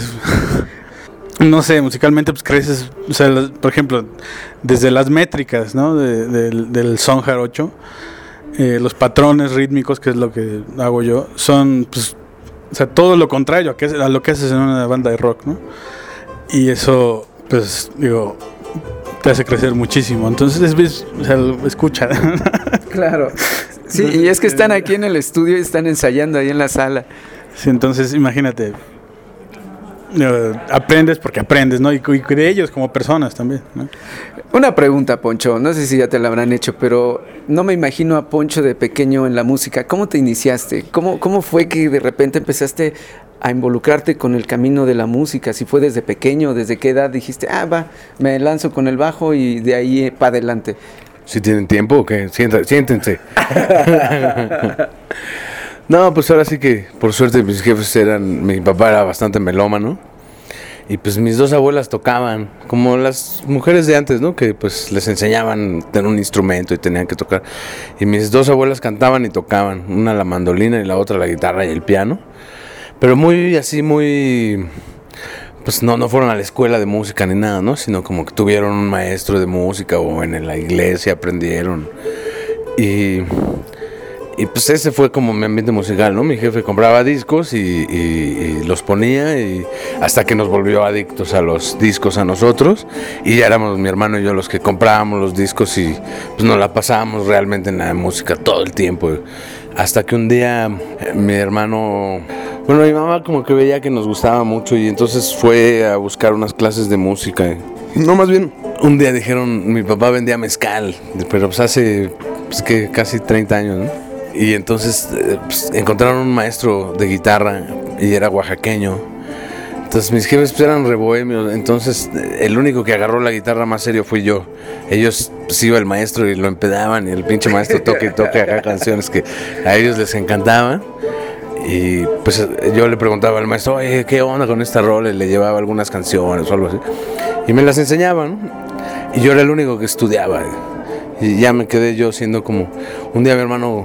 no sé, musicalmente pues creces, o sea, los, por ejemplo, desde las métricas, ¿no? De, de, del son jarocho, eh, los patrones rítmicos, que es lo que hago yo, son, pues, o sea, todo lo contrario a, que, a lo que haces en una banda de rock, ¿no? Y eso, pues, digo, te hace crecer muchísimo. Entonces, es, o sea, escucha. Claro. Sí, y es que están aquí en el estudio y están ensayando ahí en la sala. Sí, entonces, imagínate. Uh, aprendes porque aprendes, ¿no? Y, y de ellos como personas también, ¿no? Una pregunta, Poncho, no sé si ya te la habrán hecho, pero no me imagino a Poncho de pequeño en la música. ¿Cómo te iniciaste? ¿Cómo, cómo fue que de repente empezaste a involucrarte con el camino de la música? Si fue desde pequeño, ¿desde qué edad dijiste, ah, va, me lanzo con el bajo y de ahí eh, para adelante? ¿Si tienen tiempo o qué? Siéntate, siéntense. No, pues ahora sí que, por suerte, mis jefes eran, mi papá era bastante melómano, y pues mis dos abuelas tocaban, como las mujeres de antes, ¿no? Que pues les enseñaban a tener un instrumento y tenían que tocar, y mis dos abuelas cantaban y tocaban, una la mandolina y la otra la guitarra y el piano, pero muy así, muy... pues no, no fueron a la escuela de música ni nada, ¿no? Sino como que tuvieron un maestro de música o en la iglesia aprendieron, y... Y pues ese fue como mi ambiente musical, ¿no? Mi jefe compraba discos y, y, y los ponía, y hasta que nos volvió adictos a los discos a nosotros, y ya éramos mi hermano y yo los que comprábamos los discos y pues nos la pasábamos realmente en la música todo el tiempo. Hasta que un día mi hermano Bueno, mi mamá como que veía que nos gustaba mucho y entonces fue a buscar unas clases de música. No, más bien, un día dijeron, mi papá vendía mezcal, pero pues hace pues, que casi treinta años, ¿no? Y entonces eh, pues, encontraron un maestro de guitarra y era oaxaqueño. Entonces mis jefes pues, eran re bohemios, entonces el único que agarró la guitarra más serio fui yo. Ellos pues iba el maestro y lo empedaban y el pinche maestro toque y toque acá canciones que a ellos les encantaban. Y pues yo le preguntaba al maestro, oye, ¿qué onda con esta rola? Y le llevaba algunas canciones o algo así. Y me las enseñaba, ¿no? Y yo era el único que estudiaba. Y ya me quedé yo siendo como... Un día mi hermano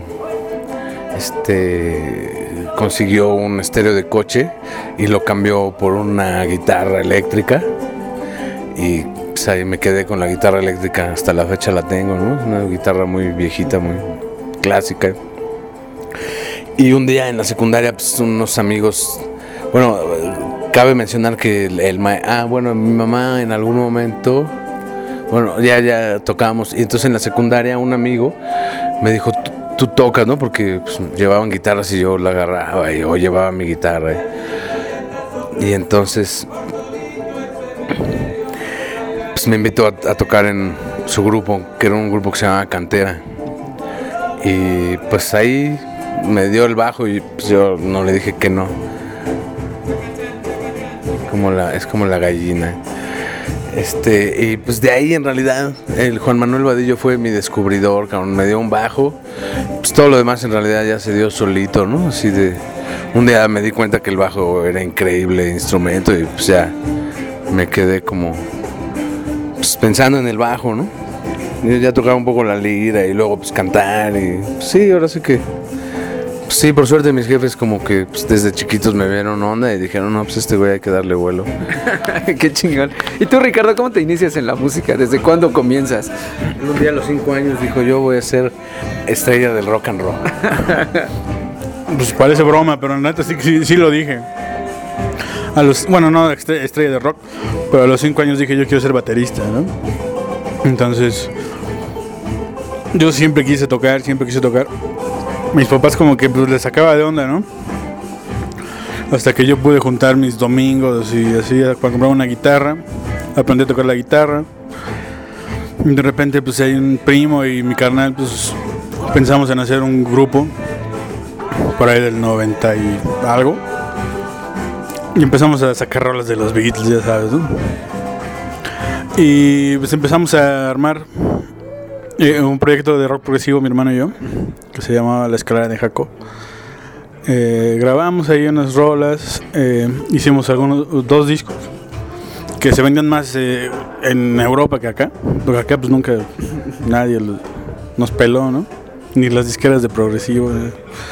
este, consiguió un estéreo de coche y lo cambió por una guitarra eléctrica. Y pues ahí me quedé con la guitarra eléctrica. Hasta la fecha la tengo, ¿no? Es una guitarra muy viejita, muy clásica. Y un día en la secundaria, pues unos amigos, bueno, cabe mencionar que el, el ma- ah, bueno, mi mamá en algún momento, bueno, ya, ya tocábamos, y entonces en la secundaria un amigo me dijo, tú, tú tocas, ¿no? Porque pues, llevaban guitarras y yo la agarraba, y yo llevaba mi guitarra. Y, y entonces, pues me invitó a, a tocar en su grupo, que era un grupo que se llamaba Cantera. Y pues ahí... me dio el bajo y pues yo no le dije que no. Como la, es como la gallina. Este, y pues de ahí en realidad el Juan Manuel Vadillo fue mi descubridor, cabrón, me dio un bajo. Pues todo lo demás en realidad ya se dio solito, ¿no? Así de un día me di cuenta que el bajo era increíble instrumento y pues ya me quedé como pues, pensando en el bajo, ¿no? Yo ya tocaba un poco la lira y luego pues cantar y pues, sí, ahora sí que sí, por suerte mis jefes como que pues, desde chiquitos me vieron onda y dijeron, no, pues este güey hay que darle vuelo. Qué chingón. ¿Y tú, Ricardo, cómo te inicias en la música? ¿Desde cuándo comienzas? Un día a los cinco años dijo, yo voy a ser estrella del rock and roll. Pues parece broma, pero en neta sí, sí, sí lo dije. A los, bueno, no estre- estrella de rock, pero a los cinco años dije, yo quiero ser baterista, ¿no? Entonces, yo siempre quise tocar, siempre quise tocar. Mis papás como que pues les sacaba de onda, ¿no? Hasta que yo pude juntar mis domingos y así para comprar una guitarra, aprendí a tocar la guitarra. Y de repente pues hay un primo y mi carnal pues pensamos en hacer un grupo por ahí del noventa y algo. Y empezamos a sacar rolas de los Beatles, ya sabes, ¿no? Y pues empezamos a armar Eh, un proyecto de rock progresivo, mi hermano y yo, que se llamaba La Escalera de Jaco. Eh, grabamos ahí unas rolas, eh, hicimos algunos dos discos que se vendían más eh, en Europa que acá, porque acá pues nunca nadie lo, nos peló, ¿no? Ni las disqueras de progresivo. ¿no?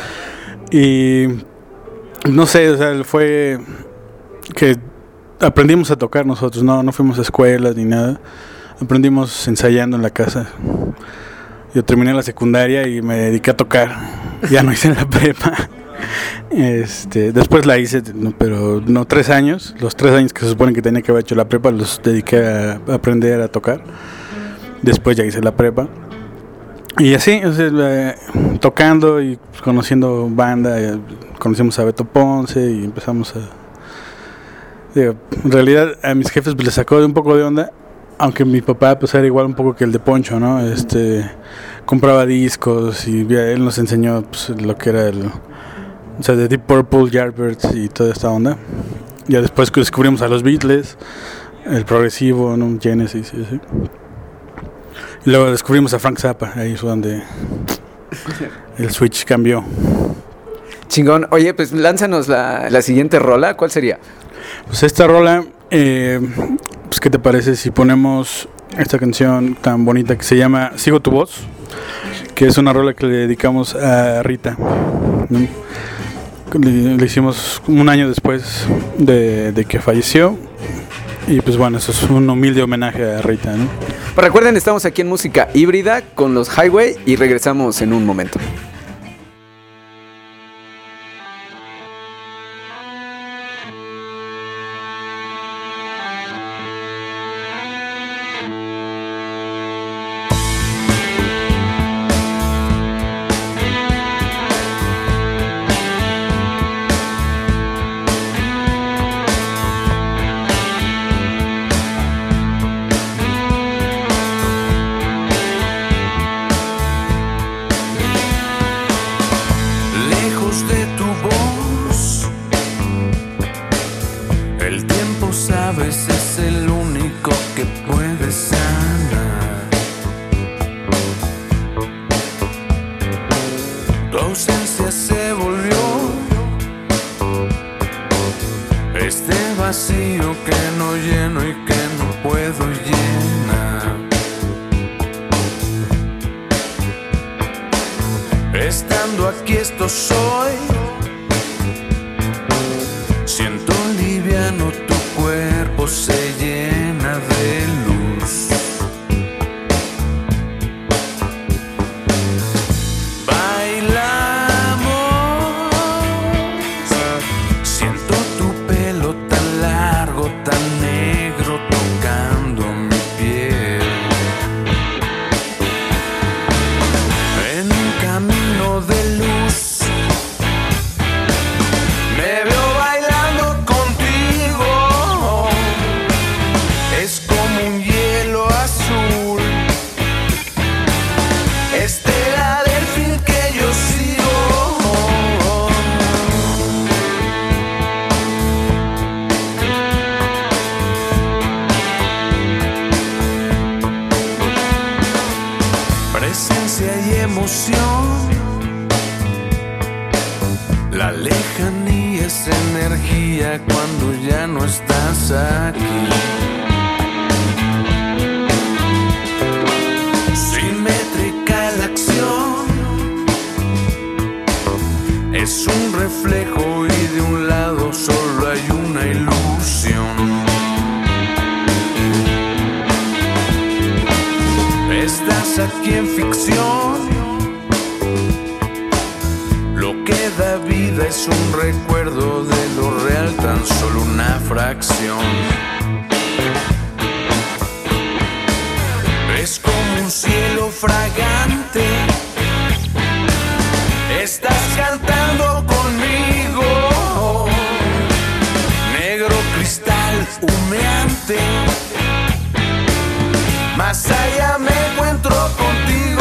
Y no sé, o sea, fue que aprendimos a tocar nosotros, no, no fuimos a escuelas ni nada. Aprendimos ensayando en la casa. Yo terminé la secundaria y me dediqué a tocar. Ya no hice la prepa. Este, después la hice, no, pero no tres años. Los tres años que se supone que tenía que haber hecho la prepa los dediqué a aprender a tocar. Después ya hice la prepa. Y así, o sea, eh, tocando y conociendo banda. Eh, conocimos a Beto Ponce y empezamos a... Digo, en realidad a mis jefes pues, les sacó de un poco de onda. Aunque mi papá pues era igual un poco que el de Poncho, ¿no? Este, compraba discos y él nos enseñó pues, lo que era el, o sea, de Deep Purple, Yardbirds y toda esta onda. Ya después descubrimos a los Beatles, el progresivo, ¿no? Genesis y así. Y luego descubrimos a Frank Zappa, ahí fue donde el switch cambió. Chingón. Oye, pues lánzanos la, la siguiente rola. ¿Cuál sería? Pues esta rola, eh, pues ¿qué te parece si ponemos esta canción tan bonita que se llama Sigo tu voz? Que es una rola que le dedicamos a Rita, ¿no? Le, le hicimos un año después de, de que falleció. Y pues bueno, eso es un humilde homenaje a Rita, ¿no? Pues recuerden, estamos aquí en Música Híbrida con los Highway y regresamos en un momento. ausencia se volvió este vacío que no lleno y que no puedo llenar. Estando aquí esto soy, siento liviano, tu cuerpo se llena de luz. La lejanía es energía cuando ya no estás aquí. Simétrica la acción, es un reflejo y de un lado solo hay una ilusión. Estás aquí en ficción. Da vida es un recuerdo de lo real, tan solo una fracción. Es como un cielo fragante, estás cantando conmigo. Negro cristal humeante, más allá me encuentro contigo.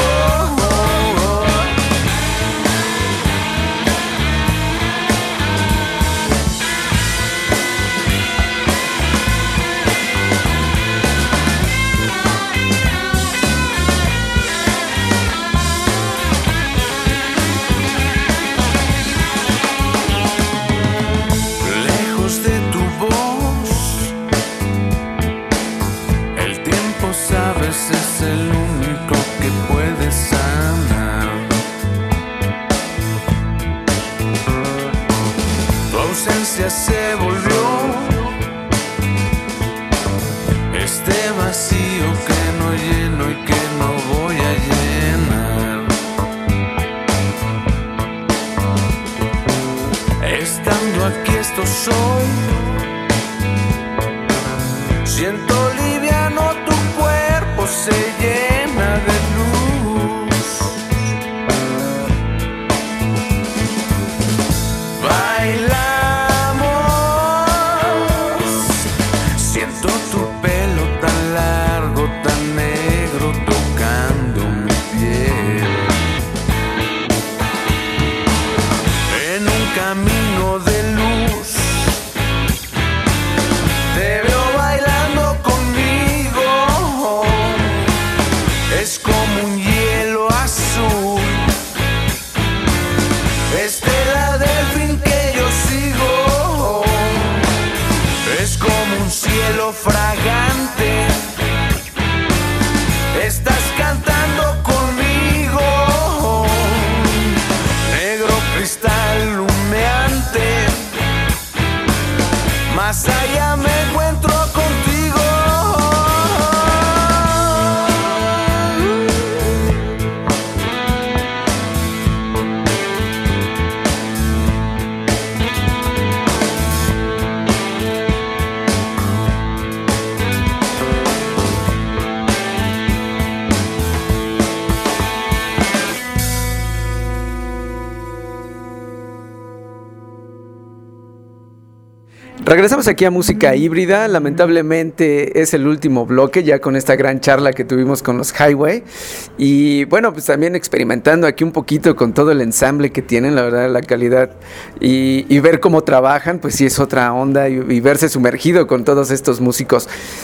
Es el único que puede sanar. Tu ausencia se volvió este vacío que no lleno y que no voy a llenar. Estando aquí esto soy, siento liviano tu cuerpo se llena de luz. Bailamos, siento tu pelo tan largo, tan negro tocando mi piel. En un camino de luz te veo bailando conmigo. Es como un hielo azul, estela del fin que yo sigo. Es como un cielo fragante, estás cantando conmigo. Negro cristal humeante, más allá me encuentro contigo. Regresamos aquí a Música Híbrida. Lamentablemente es el último bloque ya con esta gran charla que tuvimos con los Highway. Y bueno, pues también experimentando aquí un poquito con todo el ensamble que tienen, la verdad, la calidad. Y, y ver cómo trabajan, pues sí es otra onda. Y, y verse sumergido con todos estos músicos.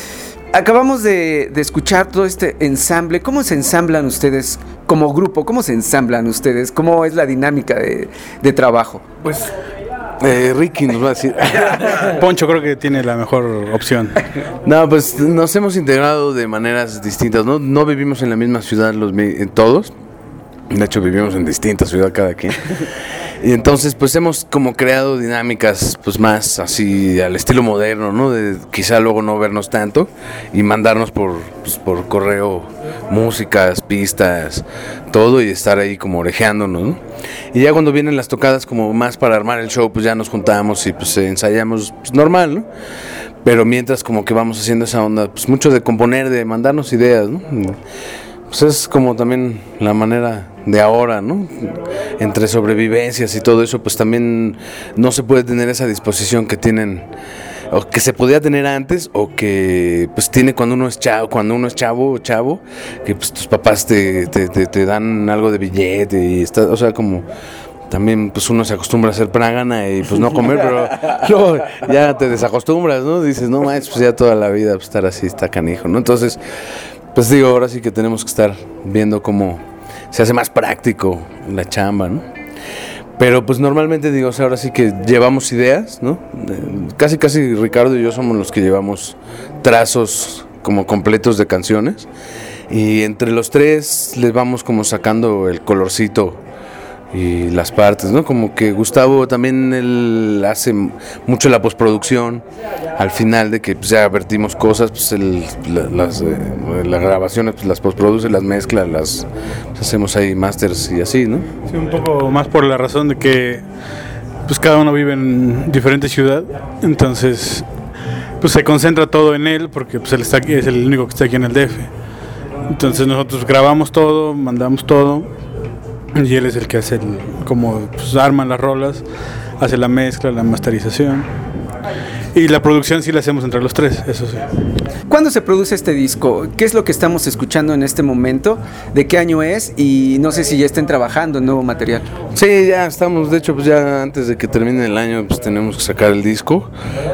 acabamos de, de escuchar todo este ensamble. ¿Cómo se ensamblan ustedes como grupo? ¿Cómo se ensamblan ustedes? ¿Cómo es la dinámica de, de trabajo? Pues eh, Ricky nos va a decir. Poncho creo que tiene la mejor opción. No, pues nos hemos integrado de maneras distintas, ¿no? No vivimos en la misma ciudad los todos. De hecho, vivimos en distintas ciudades cada quien. Y entonces, pues hemos como creado dinámicas, pues más así al estilo moderno, ¿no? De quizá luego no vernos tanto y mandarnos por, pues, por correo músicas, pistas, todo, y estar ahí como orejeándonos, ¿no? Y ya cuando vienen las tocadas como más para armar el show, pues ya nos juntamos y pues ensayamos pues, normal, ¿no? Pero mientras como que vamos haciendo esa onda, pues mucho de componer, de mandarnos ideas, ¿no? Pues es como también la manera de ahora, ¿no? Entre sobrevivencias y todo eso, pues también no se puede tener esa disposición que tienen, o que se podía tener antes, o que pues tiene cuando uno es chavo, cuando uno es chavo, chavo, que pues tus papás te, te, te, te dan algo de billete y está, o sea, como también pues uno se acostumbra a hacer prágana y pues no comer, pero luego ya te desacostumbras, ¿no? Dices, no manches, pues ya toda la vida pues, estar así está canijo, ¿no? Entonces, pues digo, ahora sí que tenemos que estar viendo cómo se hace más práctico la chamba, ¿no? Pero pues normalmente digo, o sea, ahora sí que llevamos ideas, ¿no? Casi casi Ricardo y yo somos los que llevamos trazos como completos de canciones y entre los tres les vamos como sacando el colorcito y las partes, ¿no? Como que Gustavo también él hace mucho la postproducción al final de que pues, ya vertimos cosas, pues él, la, las, eh, las grabaciones pues, las postproduce, las mezcla, las pues, hacemos ahí masters y así, ¿no? Sí, un poco más por la razón de que pues cada uno vive en diferente ciudad, entonces pues se concentra todo en él porque pues él está aquí, es el único que está aquí en el D F. Entonces nosotros grabamos todo, mandamos todo. Y él es el que hace, el, como pues, arman las rolas, hace la mezcla, la masterización. Y la producción sí la hacemos entre los tres, eso sí. ¿Cuándo se produce este disco? ¿Qué es lo que estamos escuchando en este momento? ¿De qué año es? Y no sé si ya estén trabajando en nuevo material. Sí, ya estamos, de hecho, pues ya antes de que termine el año, pues tenemos que sacar el disco.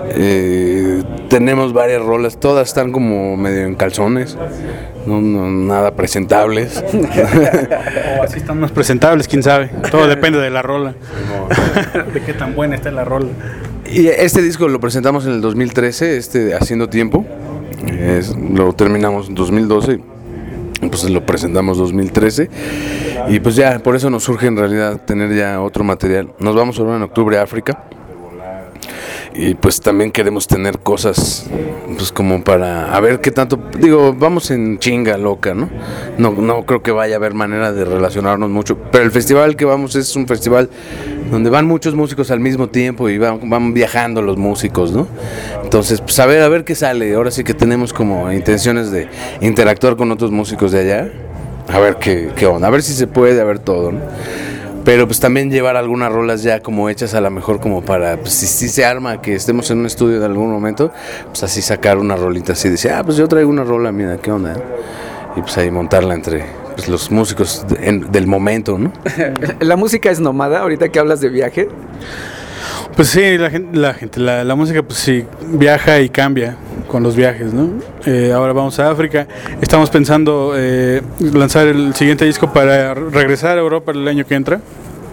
Eh, tenemos varias rolas, todas están como medio en calzones. No, no, nada presentables. O así están más presentables, quién sabe. Todo depende de la rola. De qué tan buena está la rola. Y este disco lo presentamos en el dos mil trece, este Haciendo Tiempo. Es, lo terminamos en dos mil doce. Pues lo presentamos dos mil trece. Y pues ya, por eso nos surge en realidad tener ya otro material. Nos vamos ahora en octubre a África. Y pues también queremos tener cosas pues como para a ver qué tanto, digo, vamos en chinga loca, ¿no? No, no creo que vaya a haber manera de relacionarnos mucho, pero el festival que vamos es un festival donde van muchos músicos al mismo tiempo y van, van viajando los músicos, ¿no? Entonces, pues a ver, a ver qué sale. Ahora sí que tenemos como intenciones de interactuar con otros músicos de allá, a ver qué, qué onda, a ver si se puede, a ver todo, ¿no? Pero pues también llevar algunas rolas ya como hechas a lo mejor como para, pues si, si se arma que estemos en un estudio en algún momento, pues así sacar una rolita así, decir, ah, pues yo traigo una rola, mira, ¿qué onda? Y pues ahí montarla entre pues, los músicos de, en, del momento, ¿no? ¿La música es nómada ahorita que hablas de viaje? Pues sí, la gente, la, gente, la, la música pues sí viaja y cambia con los viajes, ¿no? Eh, ahora vamos a África, estamos pensando eh, lanzar el siguiente disco para regresar a Europa el año que entra,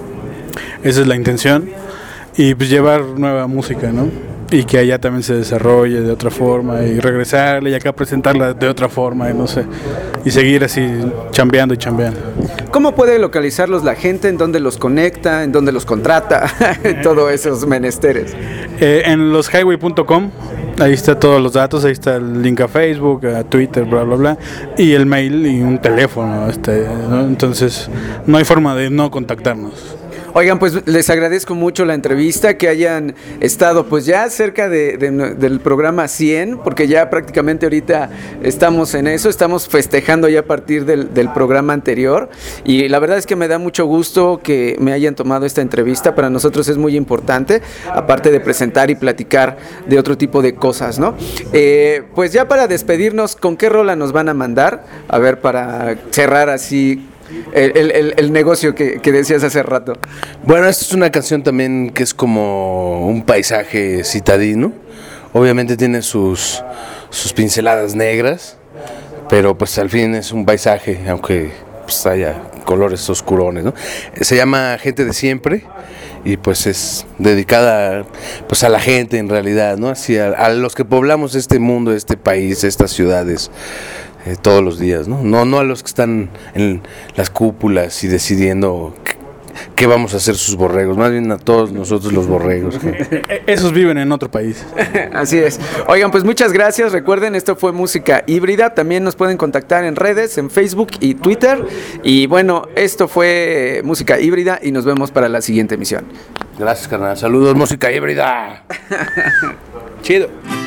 esa es la intención, y pues llevar nueva música, ¿no? Y que allá también se desarrolle de otra forma, y regresarle y acá presentarla de otra forma, y no sé, y seguir así chambeando y chambeando. ¿Cómo puede localizarlos la gente? ¿En dónde los conecta? ¿En dónde los contrata? Todos esos menesteres. Eh, en los highway punto com, ahí está todos los datos, ahí está el link a Facebook, a Twitter, bla, bla, bla, y el mail y un teléfono, este, ¿no? Entonces no hay forma de no contactarnos. Oigan, pues les agradezco mucho la entrevista, que hayan estado pues ya cerca de, de, del programa cien, porque ya prácticamente ahorita estamos en eso, estamos festejando ya a partir del, del programa anterior, y la verdad es que me da mucho gusto que me hayan tomado esta entrevista. Para nosotros es muy importante, aparte de presentar y platicar de otro tipo de cosas, ¿no? Eh, pues ya para despedirnos, ¿con qué rola nos van a mandar? A ver, para cerrar así El, el, el negocio que, que decías hace rato. Bueno, esta es una canción también que es como un paisaje citadino. Obviamente tiene sus, sus pinceladas negras, pero pues al fin es un paisaje, aunque pues haya colores oscurones, ¿no? Se llama Gente de Siempre y pues es dedicada pues a la gente en realidad, ¿no? Así a, a los que poblamos este mundo, este país, estas ciudades eh, todos los días, ¿no? No, no a los que están en las cúpulas y decidiendo qué, qué vamos a hacer sus borregos, más bien a todos nosotros los borregos. Esos viven en otro país. Así es. Oigan, pues muchas gracias. Recuerden, esto fue Música Híbrida. También nos pueden contactar en redes, en Facebook y Twitter. Y bueno, esto fue Música Híbrida y nos vemos para la siguiente emisión. Gracias, carnal. Saludos, Música Híbrida. Chido.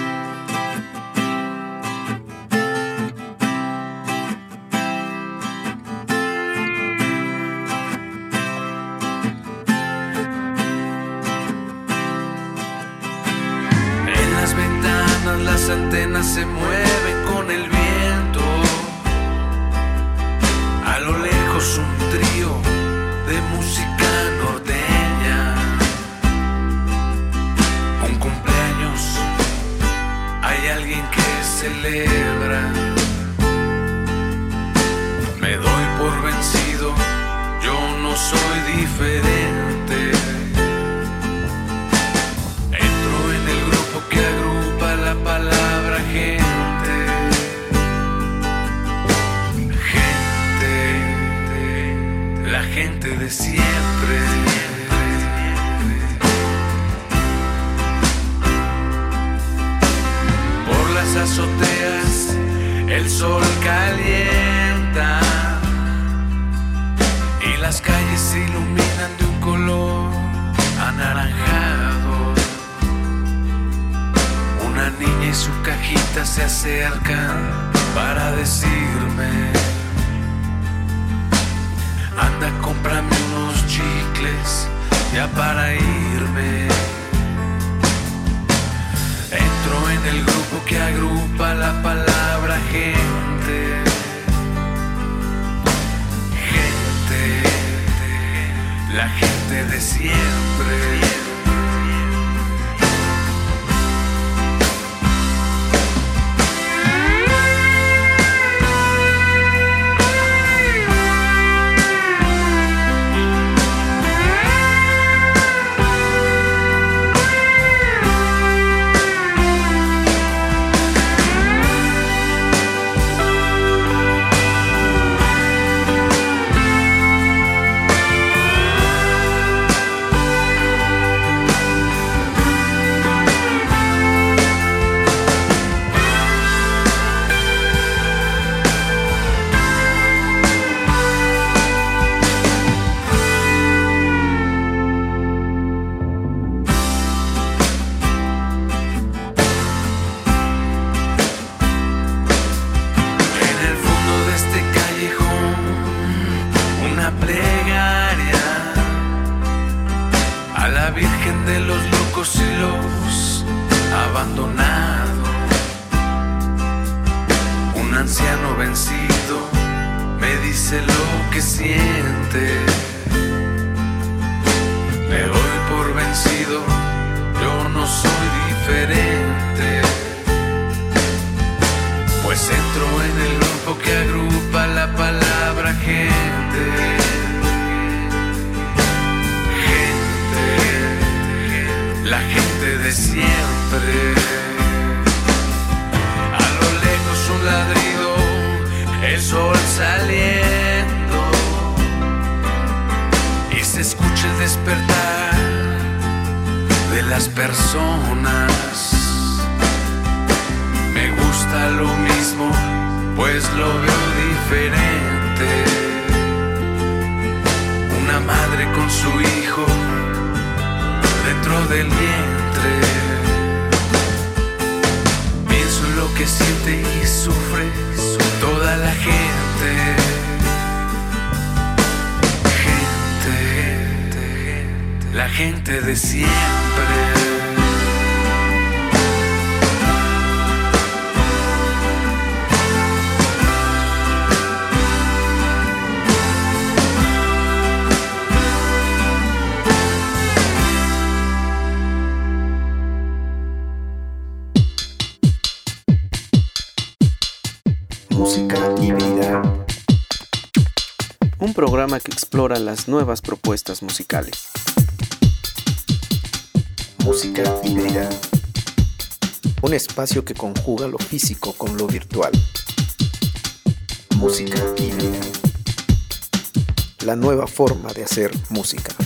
Las antenas se mueven con el viento. A lo lejos un trío de música norteña. Un cumpleaños, hay alguien que celebra. Me doy por vencido, yo no soy diferente. Entro en el grupo que agrupa la palabra gente, gente, la gente de siempre. Por las azoteas el sol calienta y las calles se iluminan de un color anaranjado. Una niña y su cajita se acercan para decirme: anda, cómprame unos chicles ya para irme. Entro en el grupo que agrupa la palabra gente. Gente, la gente de siempre. La gente de siempre. un programa que explora las nuevas propuestas musicales. Música híbrida. Un espacio que conjuga lo físico con lo virtual. Música híbrida. La nueva forma de hacer música.